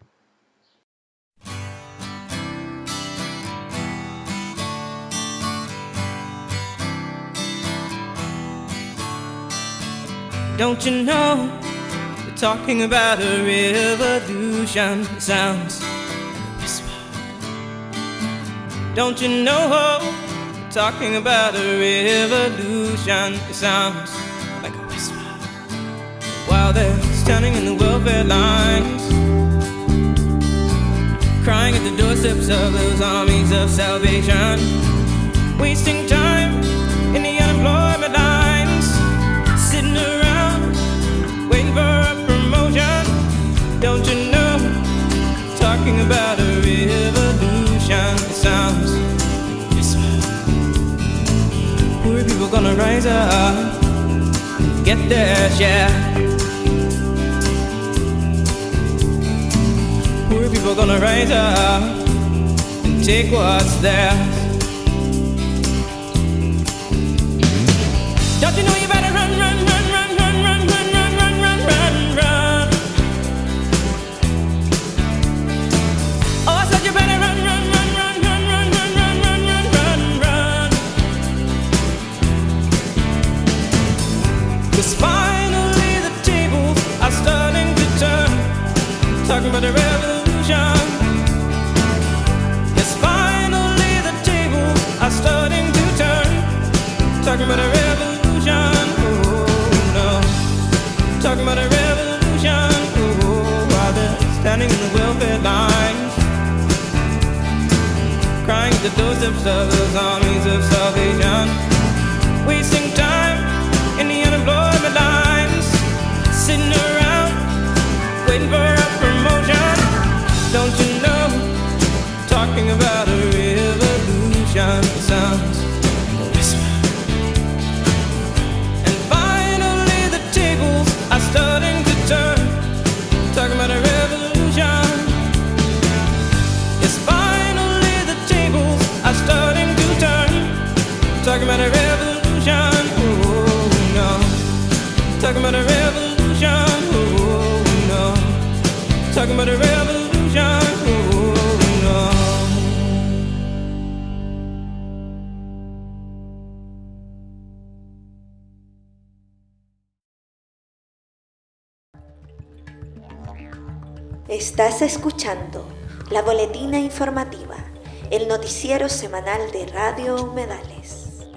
[SPEAKER 14] Don't you know they're talking about a revolution? It sounds like a whisper. Don't you know they're talking about a revolution? It sounds like a whisper. While they're standing in the welfare lines, crying at the doorsteps of those armies of salvation, wasting time in the unemployment lines, sitting around waiting for a promotion. Don't you know, talking about a revolution. It sounds whisper. Poor people gonna rise up, get their share. Poor people gonna rise up and take what's theirs. Don't you know you better run, run, run, run, run, run, run, run, run, run, run, run. Oh, I said you better run, run, run, run, run, run, run, run, run, run, run, run. 'Cause finally the tables are starting to turn, talking about the revolution. Yes, finally the tables are starting to turn, talking about a revolution. Oh no, talking about a revolution. Oh, while they're standing in the welfare lines, crying at the doorsteps of those armies of salvation, wasting time in the unemployment lines, sitting around waiting for a promotion. Don't you know, talking about a revolution. It sounds like a whisper. And finally the tables are starting to turn, talking about a revolution. Yes, finally the tables are starting to turn, talking about a revolution. Oh no, talking about a revolution. Oh no, talking about a revolution. Oh no.
[SPEAKER 1] Estás escuchando La Boletina Informativa, el noticiero semanal de Radio Humedales.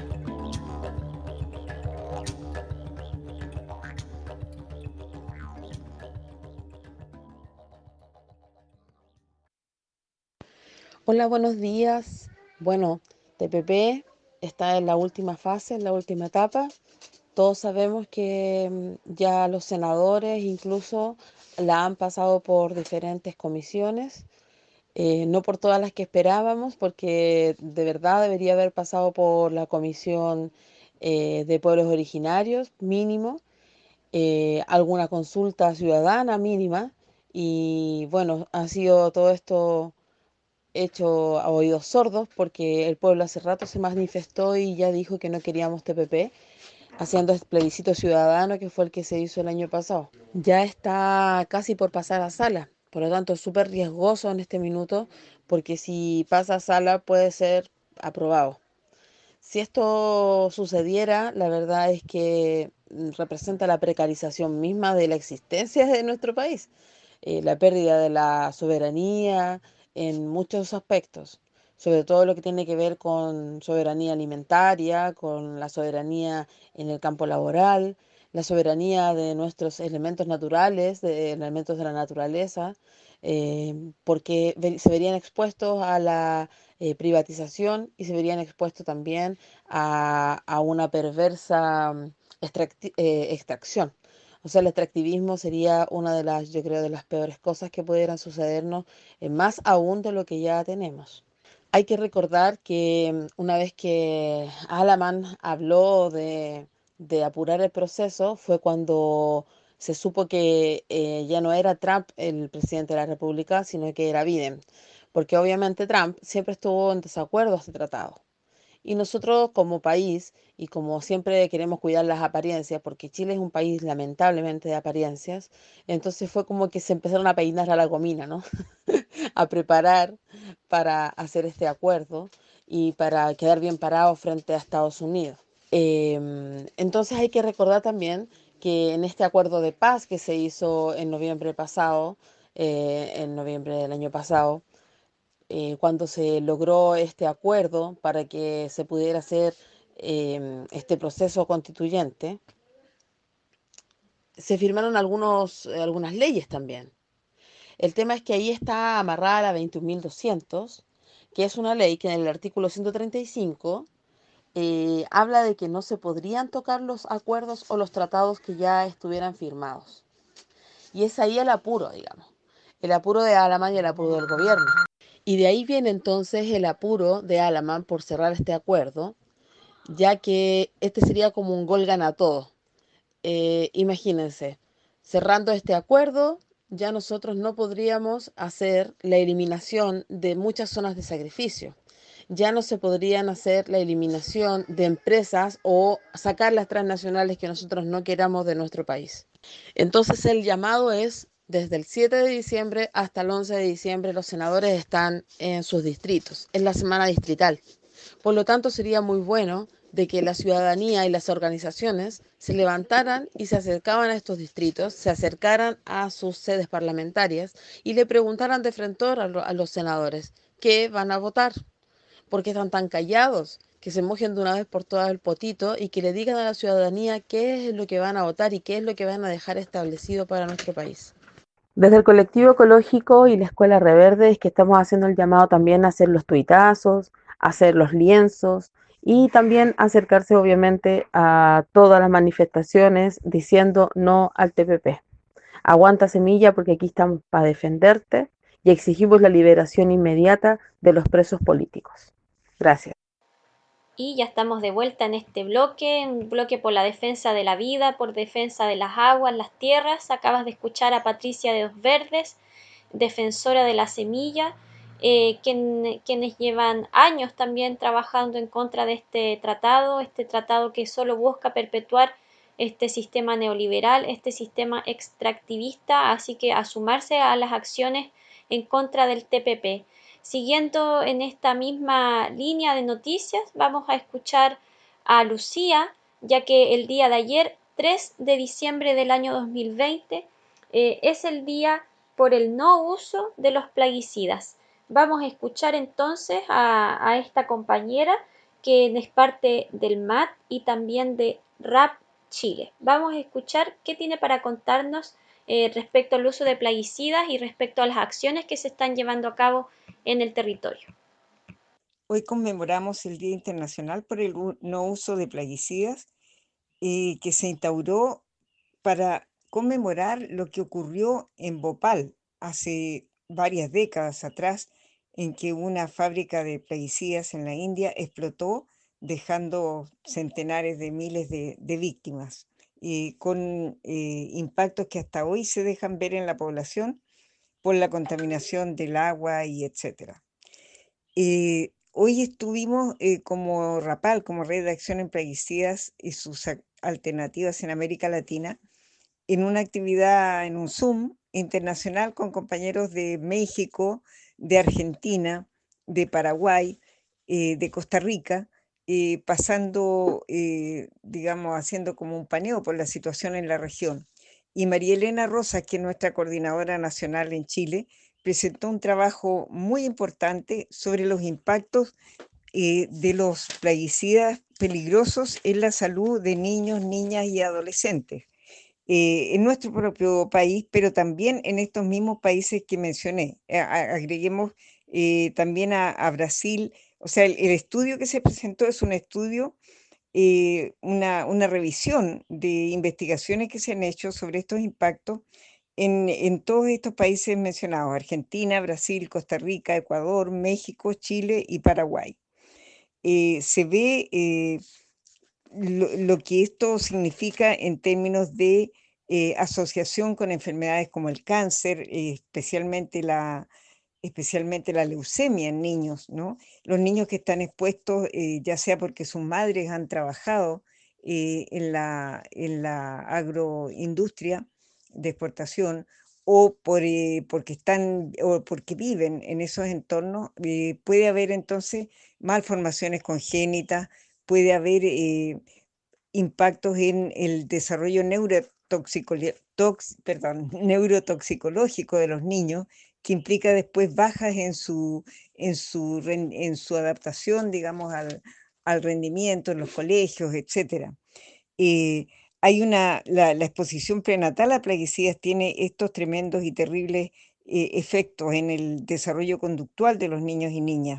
[SPEAKER 15] Hola, buenos días. Bueno, T P P está en la última fase, en la última etapa. Todos sabemos que mm, ya los senadores incluso la han pasado por diferentes comisiones, eh, no por todas las que esperábamos, porque de verdad debería haber pasado por la comisión eh, de pueblos originarios, mínimo, eh, alguna consulta ciudadana mínima, y bueno, ha sido todo esto hecho a oídos sordos, porque el pueblo hace rato se manifestó y ya dijo que no queríamos T P P, haciendo el plebiscito ciudadano que fue el que se hizo el año pasado. Ya está casi por pasar a sala, por lo tanto es súper riesgoso en este minuto, porque si pasa a sala puede ser aprobado. Si esto sucediera, la verdad es que mm, representa la precarización misma de la existencia de nuestro país, eh, la pérdida de la soberanía en muchos aspectos, sobre todo lo que tiene que ver con soberanía alimentaria, con la soberanía en el campo laboral, la soberanía de nuestros elementos naturales, de elementos de la naturaleza, eh, porque ve- se verían expuestos a la eh, privatización y se verían expuestos también a, a una perversa mm, extracti- eh, extracción. O sea, el extractivismo sería una de las, yo creo, de las peores cosas que pudieran sucedernos, eh, más aún de lo que ya tenemos. Hay que recordar que mm, una vez que Alaman habló de, de apurar el proceso fue cuando se supo que eh, ya no era Trump el presidente de la República, sino que era Biden, porque obviamente Trump siempre estuvo en desacuerdo a este tratado. Y nosotros como país, y como siempre queremos cuidar las apariencias, porque Chile es un país lamentablemente de apariencias, entonces fue como que se empezaron a peinar a la gomina, ¿no? A preparar para hacer este acuerdo y para quedar bien parados frente a Estados Unidos. Em, entonces hay que recordar también que en este acuerdo de paz que se hizo en noviembre pasado, eh, en noviembre del año pasado, eh, cuando se logró este acuerdo para que se pudiera hacer em, este proceso constituyente, se firmaron algunos, eh, algunas leyes también. El tema es que ahí está amarrada la veintiún mil doscientos, que es una ley que en el artículo ciento treinta y cinco eh, habla de que no se podrían tocar los acuerdos o los tratados que ya estuvieran firmados. Y es ahí el apuro, digamos, el apuro de Alaman y el apuro del gobierno. Y de ahí viene entonces el apuro de Alaman por cerrar este acuerdo, ya que este sería como un gol gana todo. Eh, imagínense, cerrando este acuerdo, ya nosotros no podríamos hacer la eliminación de muchas zonas de sacrificio. Ya no se podrían hacer la eliminación de empresas o sacar las transnacionales que nosotros no queramos de nuestro país. Entonces el llamado es, desde el siete de diciembre hasta el once de diciembre, los senadores están en sus distritos, es la semana distrital. Por lo tanto, sería muy bueno de que la ciudadanía y las organizaciones se levantaran y se acercaban a estos distritos, se acercaran a sus sedes parlamentarias y le preguntaran de frente a, lo, a los senadores qué van a votar, por qué están tan callados, que se mojen de una vez por todas el potito y que le digan a la ciudadanía qué es lo que van a votar y qué es lo que van a dejar establecido para nuestro país. Desde el colectivo ecológico y la Escuela Reverde es que estamos haciendo el llamado también a hacer los tuitazos, a hacer los lienzos y también acercarse obviamente a todas las manifestaciones diciendo no al T P P. Aguanta semilla porque aquí estamos para defenderte y exigimos la liberación inmediata de los presos políticos. Gracias.
[SPEAKER 2] Y ya estamos de vuelta en este bloque, un bloque por la defensa de la vida, por defensa de las aguas, las tierras. Acabas de escuchar a Patricia de Los Verdes, defensora de la semilla, eh, quien, quienes llevan años también trabajando en contra de este tratado, este tratado que solo busca perpetuar este sistema neoliberal, este sistema extractivista, así que a sumarse a las acciones en contra del T P P. Siguiendo en esta misma línea de noticias, vamos a escuchar a Lucía, ya que el día de ayer, tres de diciembre del año dos mil veinte, eh, es el día por el no uso de los plaguicidas. Vamos a escuchar entonces a, a esta compañera que es parte del M A T y también de R A P Chile. Vamos a escuchar qué tiene para contarnos eh, respecto al uso de plaguicidas y respecto a las acciones que se están llevando a cabo en el territorio.
[SPEAKER 16] Hoy conmemoramos el Día Internacional por el No Uso de Plaguicidas, eh, que se instauró para conmemorar lo que ocurrió en Bhopal hace varias décadas atrás, en que una fábrica de plaguicidas en la India explotó, dejando centenares de miles de, de víctimas, eh, con eh, impactos que hasta hoy se dejan ver en la población por la contaminación del agua y etcétera. Eh, hoy estuvimos eh, como RAPAL, como Red de Acción en Plaguicidas y sus alternativas en América Latina, en una actividad, en un Zoom internacional con compañeros de México, de Argentina, de Paraguay, eh, de Costa Rica, eh, pasando, eh, digamos, haciendo como un paneo por la situación en la región. Y María Elena Rosas, que es nuestra coordinadora nacional en Chile, presentó un trabajo muy importante sobre los impactos eh, de los plaguicidas peligrosos en la salud de niños, niñas y adolescentes. Eh, en nuestro propio país, pero también en estos mismos países que mencioné. A, a, agreguemos eh, también a, a Brasil. O sea, el, el estudio que se presentó es un estudio, eh, una, una revisión de investigaciones que se han hecho sobre estos impactos en, en todos estos países mencionados: Argentina, Brasil, Costa Rica, Ecuador, México, Chile y Paraguay. Eh, se ve eh, lo, lo que esto significa en términos de eh, asociación con enfermedades como el cáncer, eh, especialmente la, especialmente la leucemia en niños, ¿no? Los niños que están expuestos, eh, ya sea porque sus madres han trabajado eh, en la, en la agroindustria de exportación o por, eh, porque están o porque viven en esos entornos, eh, puede haber entonces malformaciones congénitas, puede haber eh, impactos en el desarrollo neurotox, perdón, neurotoxicológico de los niños, que implica después bajas en su, en su, en su adaptación, digamos, al, al rendimiento en los colegios, etcétera. Eh, hay una, la, la exposición prenatal a plaguicidas tiene estos tremendos y terribles eh, efectos en el desarrollo conductual de los niños y niñas.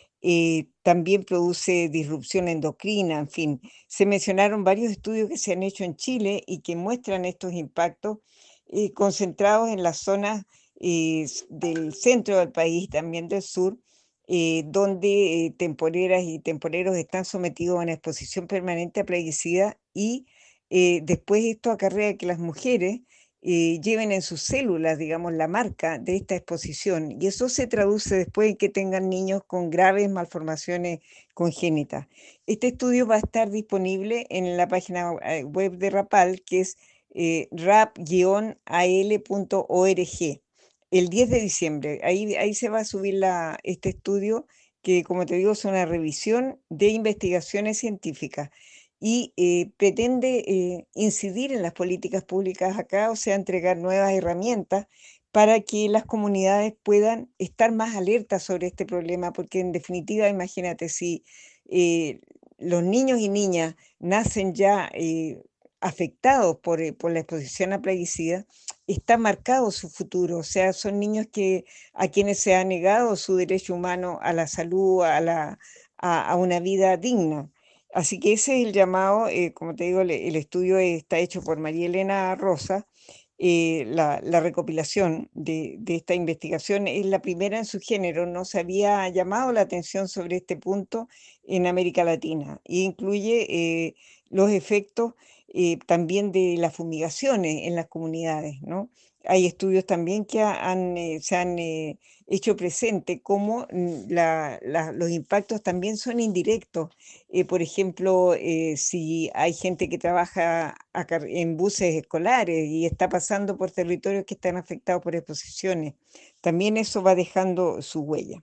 [SPEAKER 16] Eh, también produce disrupción endocrina, en fin. Se mencionaron varios estudios que se han hecho en Chile y que muestran estos impactos eh, concentrados en las zonas eh, s- del centro del país, también del sur, eh, donde eh, temporeras y temporeros están sometidos a una exposición permanente a plaguicidas y eh, después esto acarrea que las mujeres eh, lleven en sus células, digamos, la marca de esta exposición y eso se traduce después en que tengan niños con graves malformaciones congénitas. Este estudio va a estar disponible en la página eh, web de Rapal, que es eh, rap guion a l punto org, el diez de diciembre. Ahí, ahí se va a subir la, este estudio que, como te digo, es una revisión de investigaciones científicas y eh, pretende eh, incidir en las políticas públicas acá, o sea, entregar nuevas herramientas para que las comunidades puedan estar más alertas sobre este problema, porque en definitiva, imagínate, si eh, los niños y niñas nacen ya eh, afectados por, eh, por la exposición a plaguicidas, está marcado su futuro, o sea, son niños que, a quienes se ha negado su derecho humano a la salud, a, la, a, a una vida digna. Así que ese es el llamado, eh, como te digo, el, el estudio está hecho por María Elena Rosa. Eh, la, la recopilación de, de esta investigación es la primera en su género, no se había llamado la atención sobre este punto en América Latina e incluye eh, los efectos eh, también de las fumigaciones en las comunidades, ¿no? Hay estudios también que ha- han, eh, se han eh, hecho presente cómo mm, la- la- los impactos también son indirectos. Eh, por ejemplo, eh, si hay gente que trabaja a car- en buses escolares y está pasando por territorios que están afectados por exposiciones, también eso va dejando su huella.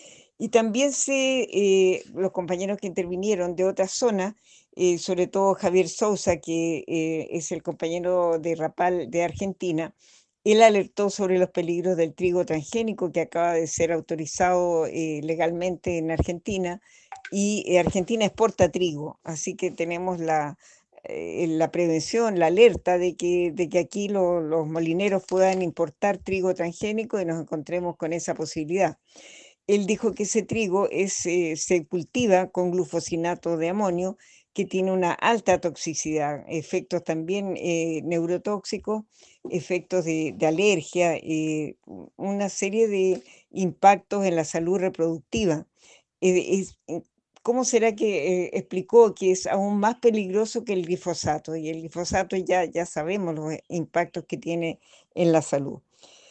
[SPEAKER 16] Y también sé, eh, los compañeros que intervinieron de otras zonas, eh, sobre todo Javier Sousa, que eh, es el compañero de Rapal de Argentina, él alertó sobre los peligros del trigo transgénico que acaba de ser autorizado eh, legalmente en Argentina y eh, Argentina exporta trigo, así que tenemos la, eh, la prevención, la alerta de que, de que aquí lo- los molineros puedan importar trigo transgénico y nos encontremos con esa posibilidad. Él dijo que ese trigo es, eh, se cultiva con glufosinato de amonio, que tiene una alta toxicidad, efectos también eh, neurotóxicos, efectos de, de alergia, eh, u- una serie de impactos en la salud reproductiva. Eh, es- eh, ¿cómo será que eh, explicó que es aún más peligroso que el glifosato? Y el glifosato ya, ya sabemos los eh, impactos que tiene en la salud.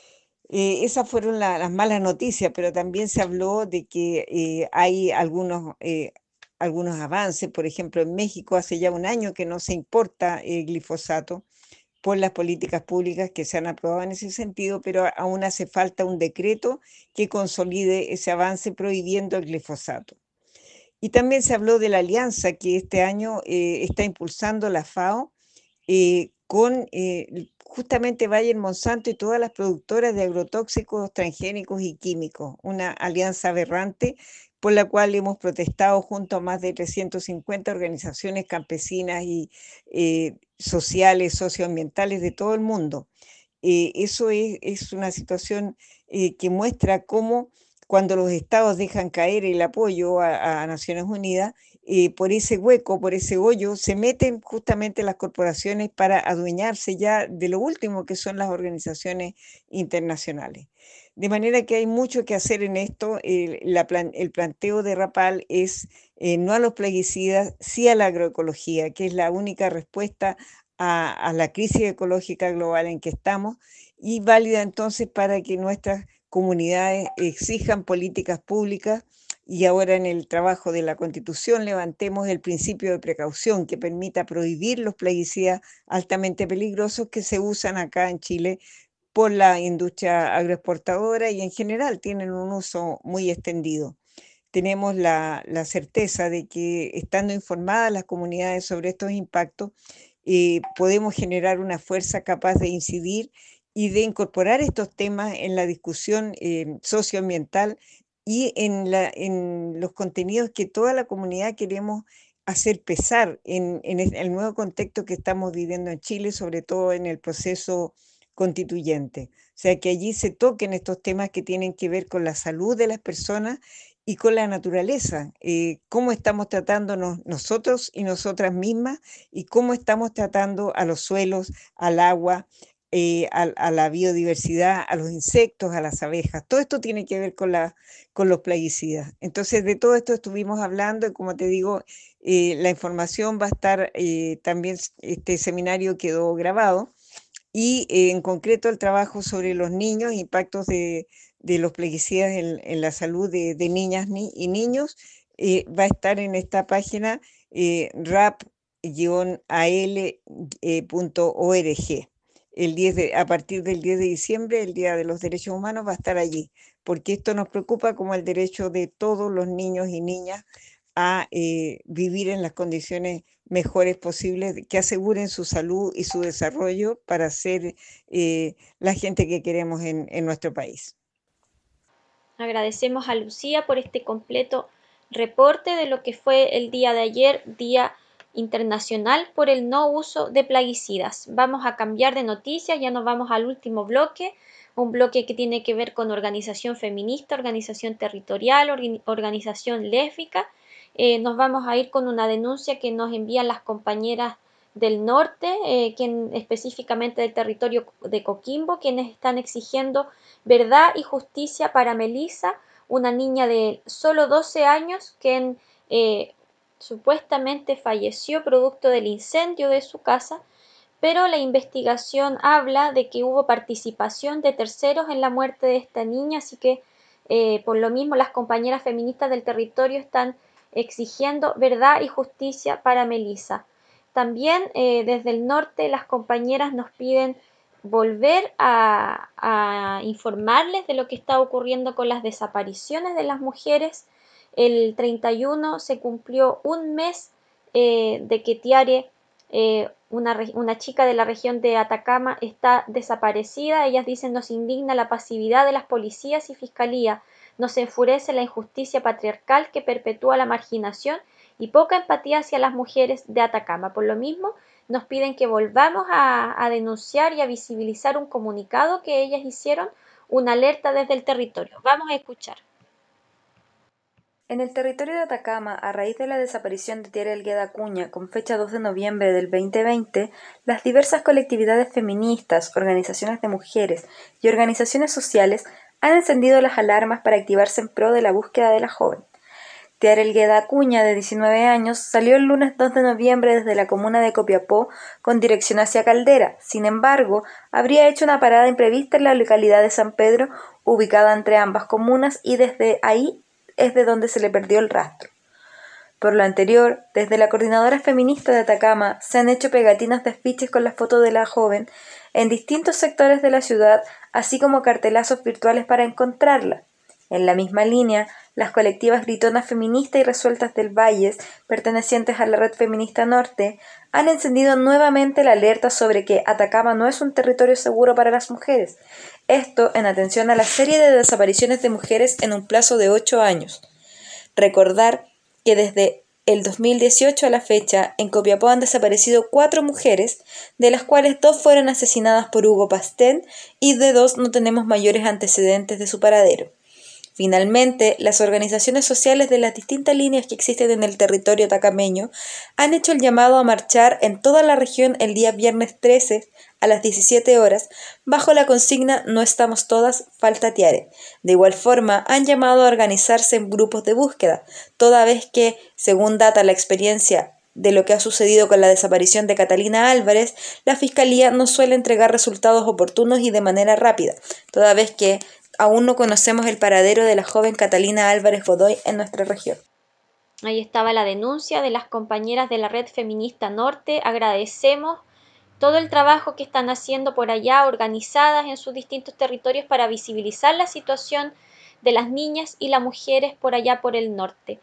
[SPEAKER 16] Eh, esas fueron la- las malas noticias, pero también se habló de que eh, hay algunos, eh, algunos avances. Por ejemplo, en México hace ya un año que no se importa el glifosato por las políticas públicas que se han aprobado en ese sentido, pero a- aún hace falta un decreto que consolide ese avance prohibiendo el glifosato. Y también se habló de la alianza que este año eh, está impulsando la FAO eh, con eh, l- justamente Bayer Monsanto y todas las productoras de agrotóxicos, transgénicos y químicos, una alianza aberrante por la cual hemos protestado junto a más de trescientas cincuenta organizaciones campesinas y eh, sociales, socioambientales de todo el mundo. Eh, eso es, es una situación eh, que muestra cómo cuando los estados dejan caer el apoyo a, a Naciones Unidas, eh, por ese hueco, por ese hoyo, se meten justamente las corporaciones para adueñarse ya de lo último que son las organizaciones internacionales. De manera que hay mucho que hacer en esto. El, la plan- el planteo de Rapal es eh, no a los plaguicidas, sí a la agroecología, que es la única respuesta a, a la crisis ecológica global en que estamos y válida entonces para que nuestras comunidades exijan políticas públicas y ahora en el trabajo de la Constitución levantemos el principio de precaución que permita prohibir los plaguicidas altamente peligrosos que se usan acá en Chile por la industria agroexportadora y en general tienen un uso muy extendido. Tenemos la, la certeza de que estando informadas las comunidades sobre estos impactos, eh, podemos generar una fuerza capaz de incidir y de incorporar estos temas en la discusión eh, socioambiental y en, la, en los contenidos que toda la comunidad queremos hacer pesar en, en el nuevo contexto que estamos viviendo en Chile, sobre todo en el proceso constituyente. O sea, que allí se toquen estos temas que tienen que ver con la salud de las personas y con la naturaleza, eh, cómo estamos tratándonos nosotros y nosotras mismas y cómo estamos tratando a los suelos, al agua, eh, a, a la biodiversidad, a los insectos, a las abejas. Todo esto tiene que ver con, la, con los plaguicidas. Entonces, de todo esto estuvimos hablando y como te digo, eh, la información va a estar, eh, también este seminario quedó grabado y eh, en concreto el trabajo sobre los niños, impactos de, de los plaguicidas en, en la salud de, de niñas ni, y niños, eh, va a estar en esta página eh, rap a l punto org. El diez de, a partir del diez de diciembre, el Día de los Derechos Humanos, va a estar allí, porque esto nos preocupa como el derecho de todos los niños y niñas a eh, vivir en las condiciones mejores posibles que aseguren su salud y su desarrollo para ser eh, la gente que queremos en, en nuestro país.
[SPEAKER 2] Agradecemos a Lucía por este completo reporte de lo que fue el día de ayer, Día Internacional por el no uso de plaguicidas. Vamos a cambiar de noticias, ya nos vamos al último bloque, un bloque que tiene que ver con organización feminista, organización territorial, orga- organización lésbica. Eh, nos vamos a ir con una denuncia que nos envían las compañeras del norte, eh, quien, específicamente del territorio de Coquimbo, quienes están exigiendo verdad y justicia para Melissa, una niña de solo doce años que eh, supuestamente falleció producto del incendio de su casa, pero la investigación habla de que hubo participación de terceros en la muerte de esta niña, así que eh, por lo mismo las compañeras feministas del territorio están exigiendo verdad y justicia para Melissa. También eh, desde el norte las compañeras nos piden volver a, a informarles de lo que está ocurriendo con las desapariciones de las mujeres. El treinta y uno se cumplió un mes eh, de que Tiare, eh, una, una chica de la región de Atacama, está desaparecida. Ellas dicen: nos indigna la pasividad de las policías y fiscalía, nos enfurece la injusticia patriarcal que perpetúa la marginación y poca empatía hacia las mujeres de Atacama. Por lo mismo, nos piden que volvamos a, a denunciar y a visibilizar un comunicado que ellas hicieron, una alerta desde el territorio. Vamos a escuchar.
[SPEAKER 17] En el territorio de Atacama, a raíz de la desaparición de Tiare Elgueda Acuña con fecha dos de noviembre del veinte veinte, las diversas colectividades feministas, organizaciones de mujeres y organizaciones sociales han encendido las alarmas para activarse en pro de la búsqueda de la joven. Tiare Elgueda Acuña, de diecinueve años, salió el lunes dos de noviembre desde la comuna de Copiapó con dirección hacia Caldera. Sin embargo, habría hecho una parada imprevista en la localidad de San Pedro, ubicada entre ambas comunas, y desde ahí es de donde se le perdió el rastro. Por lo anterior, desde la Coordinadora Feminista de Atacama se han hecho pegatinas de afiches con la foto de la joven en distintos sectores de la ciudad, así como cartelazos virtuales para encontrarla. En la misma línea, las colectivas Gritonas Feministas y Resueltas del Valles, pertenecientes a la Red Feminista Norte, han encendido nuevamente la alerta sobre que Atacama no es un territorio seguro para las mujeres. Esto en atención a la serie de desapariciones de mujeres en un plazo de ocho años. Recordar que desde el dos mil dieciocho a la fecha, en Copiapó han desaparecido cuatro mujeres, de las cuales dos fueron asesinadas por Hugo Pastén y de dos no tenemos mayores antecedentes de su paradero. Finalmente, las organizaciones sociales de las distintas líneas que existen en el territorio atacameño han hecho el llamado a marchar en toda la región el día viernes trece a las diecisiete horas, bajo la consigna "No estamos todas, falta Tiare". De igual forma, han llamado a organizarse en grupos de búsqueda, toda vez que, según data la experiencia de lo que ha sucedido con la desaparición de Catalina Álvarez, la Fiscalía no suele entregar resultados oportunos y de manera rápida, toda vez que aún no conocemos el paradero de la joven Catalina Álvarez Godoy en nuestra región.
[SPEAKER 2] Ahí estaba la denuncia de las compañeras de la Red Feminista Norte. Agradecemos todo el trabajo que están haciendo por allá, organizadas en sus distintos territorios para visibilizar la situación de las niñas y las mujeres por allá por el norte.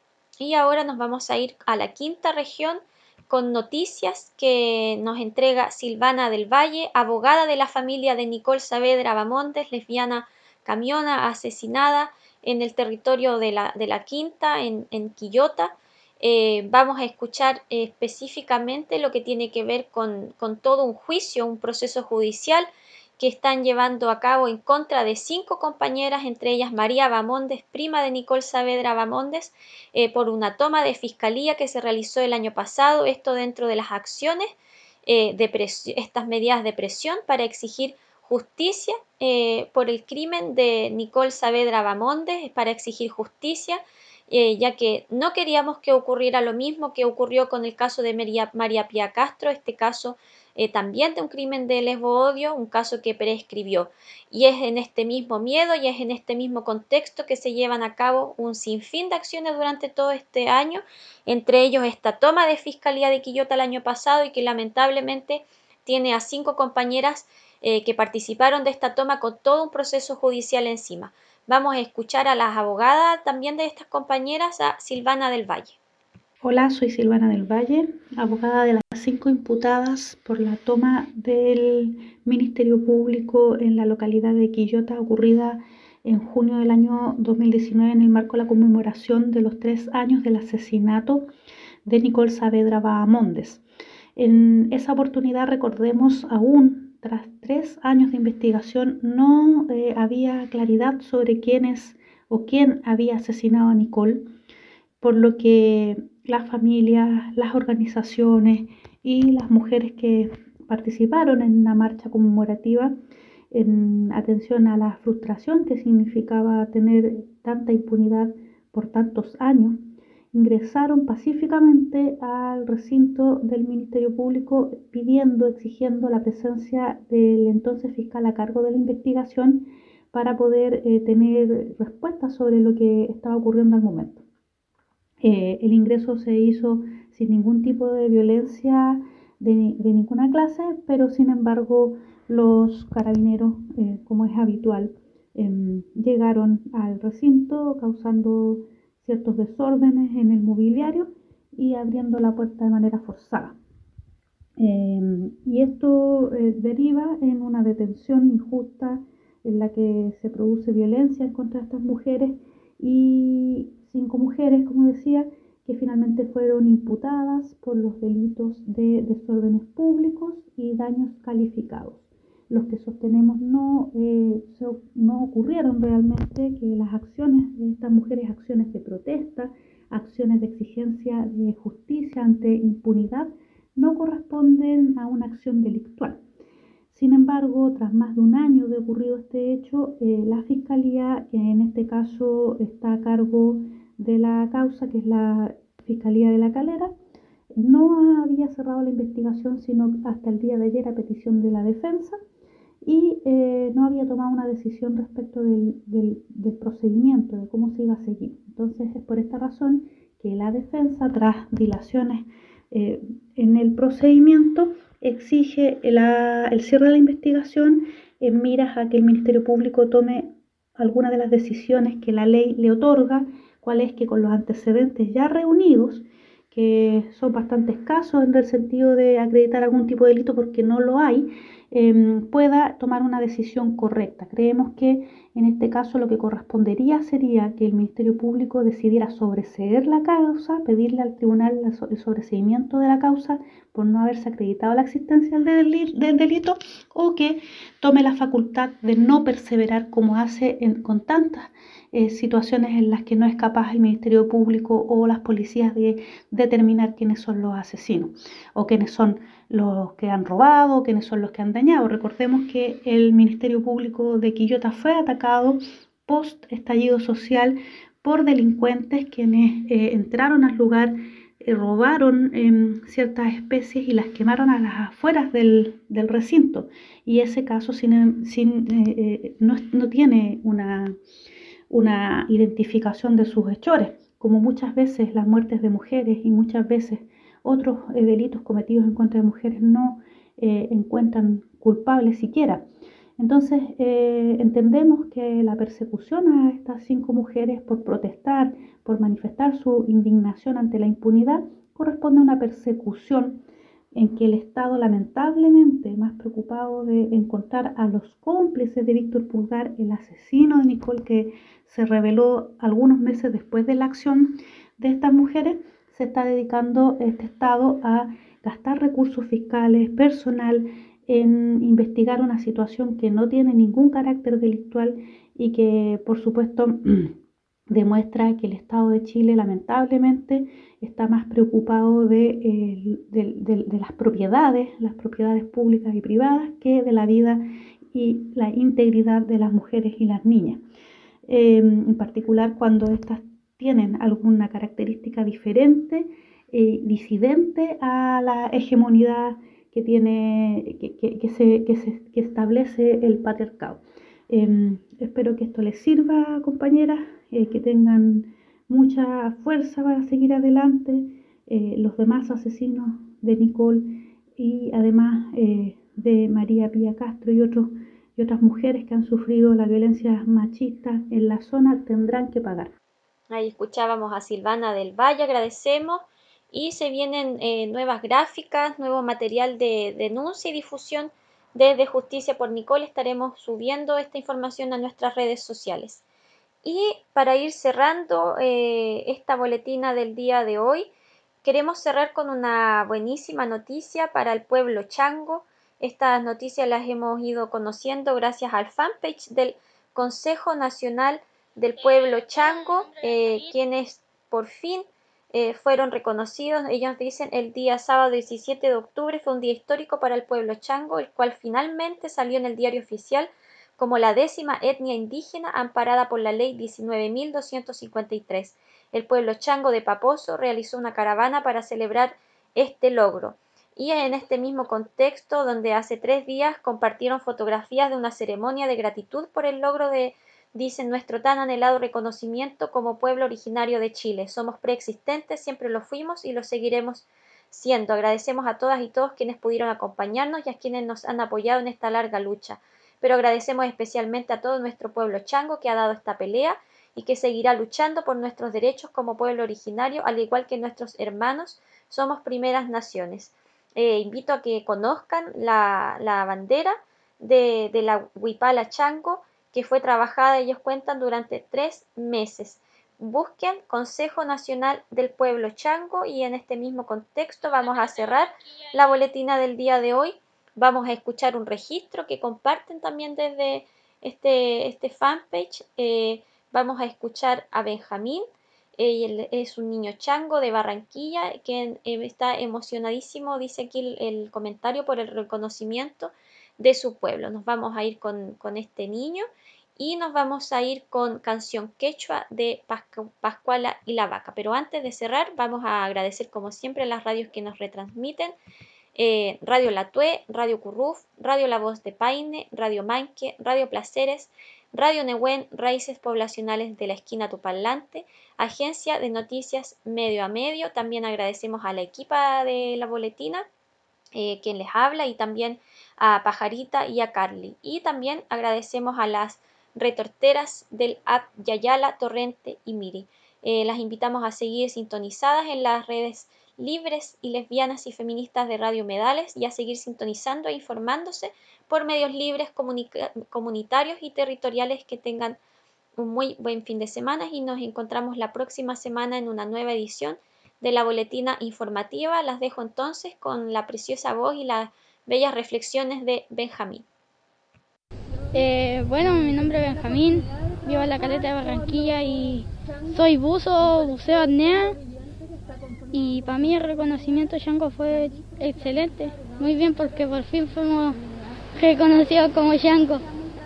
[SPEAKER 2] Y ahora nos vamos a ir a la quinta región con noticias que nos entrega Silvana del Valle, abogada de la familia de Nicole Saavedra Bamontes, lesbiana camiona asesinada en el territorio de la, de la Quinta, en, en Quillota. Eh, vamos a escuchar eh, específicamente lo que tiene que ver con, con todo un juicio, un proceso judicial que están llevando a cabo en contra de cinco compañeras, entre ellas María Bamondes, prima de Nicole Saavedra Bamondes, eh, por una toma de fiscalía que se realizó el año pasado, esto dentro de las acciones, eh, de estas medidas de presión para exigir justicia eh, por el crimen de Nicole Saavedra Bamondes, para exigir justicia, eh, ya que no queríamos que ocurriera lo mismo que ocurrió con el caso de María, María Pía Castro, este caso Eh, también de un crimen de lesbo-odio, un caso que prescribió. Y es en este mismo miedo y es en este mismo contexto que se llevan a cabo un sinfín de acciones durante todo este año, entre ellos esta toma de fiscalía de Quillota el año pasado y que lamentablemente tiene a cinco compañeras eh, que participaron de esta toma con todo un proceso judicial encima. Vamos a escuchar a las abogadas también de estas compañeras, a Silvana del Valle.
[SPEAKER 18] Hola, soy Silvana del Valle, abogada de las cinco imputadas por la toma del Ministerio Público en la localidad de Quillota, ocurrida en junio del año dos mil diecinueve en el marco de la conmemoración de los tres años del asesinato de Nicole Saavedra Bamondes. En esa oportunidad, recordemos, aún tras tres años de investigación no eh, había claridad sobre quiénes o quién había asesinado a Nicole, por lo que las familias, las organizaciones y las mujeres que participaron en la marcha conmemorativa, en atención a la frustración que significaba tener tanta impunidad por tantos años, ingresaron pacíficamente al recinto del Ministerio Público pidiendo, exigiendo la presencia del entonces fiscal a cargo de la investigación para poder eh, tener respuestas sobre lo que estaba ocurriendo al momento. Eh, el ingreso se hizo sin ningún tipo de violencia de, de ninguna clase, pero sin embargo los carabineros, eh, como es habitual, eh, llegaron al recinto causando ciertos desórdenes en el mobiliario y abriendo la puerta de manera forzada. Eh, y esto eh, deriva en una detención injusta en la que se produce violencia contra estas mujeres y cinco mujeres, como decía, que finalmente fueron imputadas por los delitos de desórdenes públicos y daños calificados. Los que sostenemos no, eh, se, no ocurrieron realmente, que las acciones de estas mujeres, acciones de protesta, acciones de exigencia de justicia ante impunidad, no corresponden a una acción delictual. Sin embargo, tras más de un año de ocurrido este hecho, eh, la Fiscalía, que en este caso está a cargo de la causa, que es la Fiscalía de La Calera, no había cerrado la investigación sino hasta el día de ayer a petición de la defensa y eh, no había tomado una decisión respecto del, del, del procedimiento, de cómo se iba a seguir. Entonces es por esta razón que la defensa, tras dilaciones eh, en el procedimiento, exige la, el cierre de la investigación en miras a que el Ministerio Público tome alguna de las decisiones que la ley le otorga, cuál es que con los antecedentes ya reunidos, que son bastante escasos en el sentido de acreditar algún tipo de delito porque no lo hay, eh, pueda tomar una decisión correcta. Creemos que en este caso lo que correspondería sería que el Ministerio Público decidiera sobreseer la causa, pedirle al tribunal el sobreseimiento de la causa por no haberse acreditado la existencia del delito, o que tome la facultad de no perseverar como hace en, con tantas eh, situaciones en las que no es capaz el Ministerio Público o las policías de determinar quiénes son los asesinos o quiénes son los que han robado, quiénes son los que han dañado. Recordemos que el Ministerio Público de Quillota fue atacado post estallido social por delincuentes quienes eh, entraron al lugar, eh, robaron eh, ciertas especies y las quemaron a las afueras del, del recinto. Y ese caso sin, sin, eh, no, no tiene una, una identificación de sus hechores, como muchas veces las muertes de mujeres y muchas veces otros eh, delitos cometidos en contra de mujeres no eh, encuentran culpables siquiera. Entonces eh, entendemos que la persecución a estas cinco mujeres por protestar, por manifestar su indignación ante la impunidad, corresponde a una persecución en que el Estado, lamentablemente más preocupado de encontrar a los cómplices de Víctor Pulgar, el asesino de Nicole, que se reveló algunos meses después de la acción de estas mujeres, se está dedicando este Estado a gastar recursos fiscales, personal, en investigar una situación que no tiene ningún carácter delictual y que, por supuesto, demuestra que el Estado de Chile lamentablemente está más preocupado de, eh, de, de, de las propiedades, las propiedades públicas y privadas, que de la vida y la integridad de las mujeres y las niñas. Eh, en particular cuando éstas tienen alguna característica diferente, eh, disidente a la hegemonía que, tiene, que, que, que, se, que, se, que establece el patriarcado. Eh, espero que esto les sirva, compañeras, eh, que tengan mucha fuerza para seguir adelante. Eh, los demás asesinos de Nicole y además eh, de María Pía Castro y, otros, y otras mujeres que han sufrido la violencia machista en la zona tendrán que pagar.
[SPEAKER 2] Ahí escuchábamos a Silvana del Valle, agradecemos. Y se vienen eh, nuevas gráficas, nuevo material de denuncia y difusión desde Justicia por Nicole. Estaremos subiendo esta información a nuestras redes sociales. Y para ir cerrando eh, esta boletina del día de hoy, queremos cerrar con una buenísima noticia para el pueblo chango. Estas noticias las hemos ido conociendo gracias al fanpage del Consejo Nacional del Pueblo Chango, eh, quienes por fin Eh, fueron reconocidos. Ellos dicen el día sábado diecisiete de octubre fue un día histórico para el pueblo chango, el cual finalmente salió en el diario oficial como la décima etnia indígena amparada por la ley diecinueve mil doscientos cincuenta y tres. El pueblo chango de Paposo realizó una caravana para celebrar este logro. Y en este mismo contexto, donde hace tres días compartieron fotografías de una ceremonia de gratitud por el logro de, dicen, nuestro tan anhelado reconocimiento como pueblo originario de Chile. Somos preexistentes, siempre lo fuimos y lo seguiremos siendo. Agradecemos a todas y todos quienes pudieron acompañarnos y a quienes nos han apoyado en esta larga lucha. Pero agradecemos especialmente a todo nuestro pueblo chango que ha dado esta pelea y que seguirá luchando por nuestros derechos como pueblo originario, al igual que nuestros hermanos, somos primeras naciones. Eh, invito a que conozcan la, la bandera de, de la Huipala Chango, que fue trabajada, ellos cuentan, durante tres meses. Busquen Consejo Nacional del Pueblo Chango y en este mismo contexto vamos a cerrar la boletina del día de hoy. Vamos a escuchar un registro que comparten también desde este, este fanpage. Eh, vamos a escuchar a Benjamín. Él es un niño chango de Barranquilla que eh, está emocionadísimo, dice aquí el, el comentario, por el reconocimiento de su pueblo. Nos vamos a ir con, con este niño y nos vamos a ir con Canción Quechua de Pascu- Pascuala y la Vaca. Pero antes de cerrar, vamos a agradecer como siempre a las radios que nos retransmiten. Eh, Radio La Tue, Radio Curruf, Radio La Voz de Paine, Radio Manque, Radio Placeres, Radio Nehuen, Raíces Poblacionales de la Esquina Tupalante, Agencia de Noticias Medio a Medio. También agradecemos a la equipa de la boletina, eh, quien les habla, y también a Pajarita y a Carly. Y también agradecemos a las retorteras del app Yayala, Torrente y Miri. Eh, las invitamos a seguir sintonizadas en las redes libres y lesbianas y feministas de Radio Humedales y a seguir sintonizando e informándose por medios libres, comunica- comunitarios y territoriales. Que tengan un muy buen fin de semana y nos encontramos la próxima semana en una nueva edición de la boletina informativa. Las dejo entonces con la preciosa voz y las bellas reflexiones de Benjamín.
[SPEAKER 19] Eh, bueno, mi nombre es Benjamín, vivo en la caleta de Barranquilla y soy buzo, buceo apnea. Y para mí el reconocimiento chango fue excelente, muy bien, porque por fin fuimos reconocidos como chango.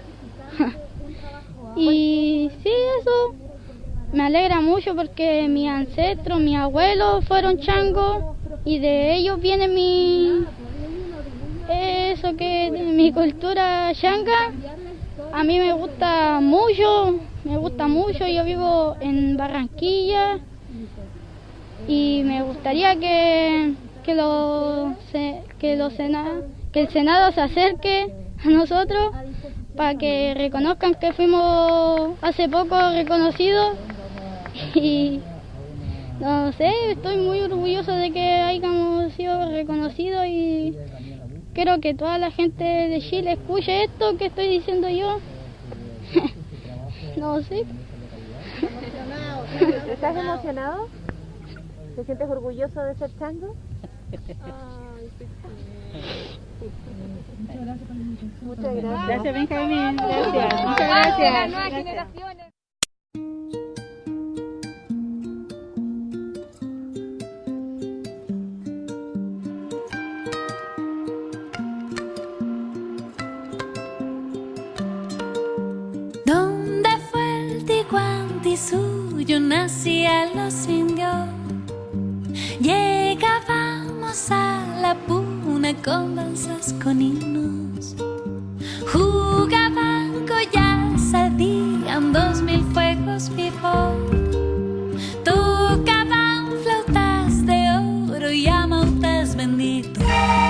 [SPEAKER 19] Y sí, eso me alegra mucho porque mis ancestros, mis abuelos fueron changos y de ellos viene mi eso que mi cultura changa. A mí me gusta mucho, me gusta mucho. Yo vivo en Barranquilla y me gustaría que que lo que lo Sena, que el Senado se acerque a nosotros para que reconozcan que fuimos hace poco reconocidos. Y no sé, estoy muy orgulloso de que hayamos sido reconocidos y quiero que toda la gente de Chile escuche esto que estoy diciendo yo. No sé.
[SPEAKER 2] ¿Estás emocionado? ¿Te sientes orgulloso de ser chango? Ay,
[SPEAKER 19] Muchas gracias. Gracias, Benjamín. Gracias. Muchas gracias. Las nuevas generaciones.
[SPEAKER 10] ¿Dónde fue el Ticuanti suyo? Nacían los indios. Llegábamos a la puna con danzas, con himnos. Jugaban collas, ardían dos mil fuegos vivos. Tocaban flautas de oro y amautas benditos.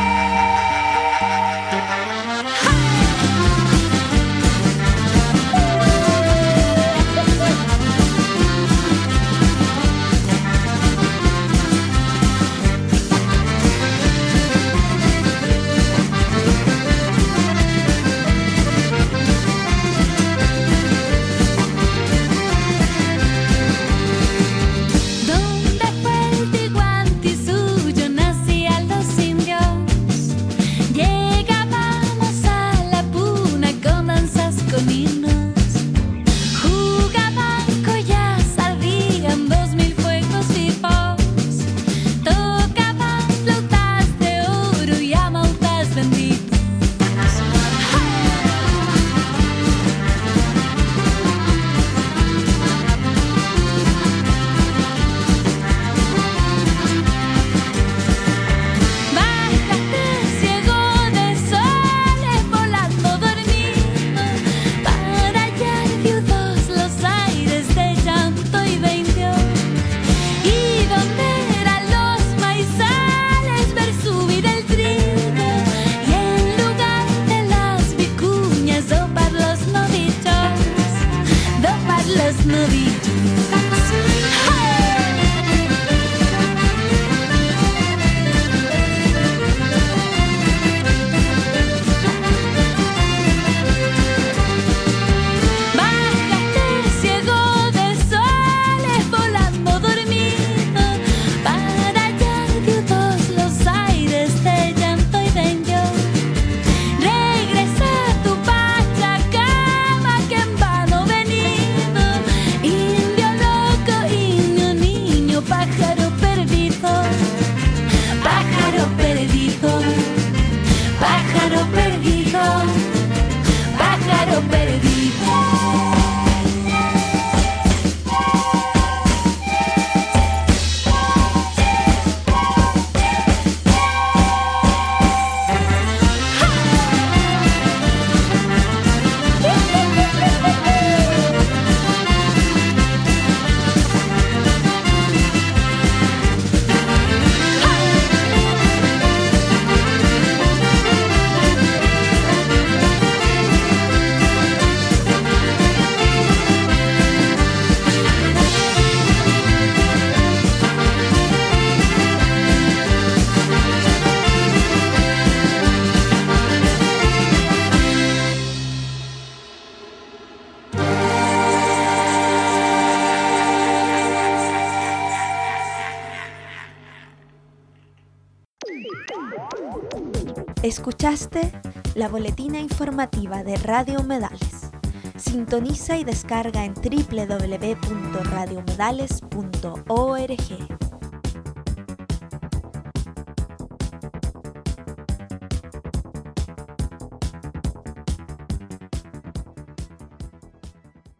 [SPEAKER 1] Escuchaste la boletina informativa de Radio Humedales. Sintoniza y descarga en doble u doble u doble u punto radio humedales punto org.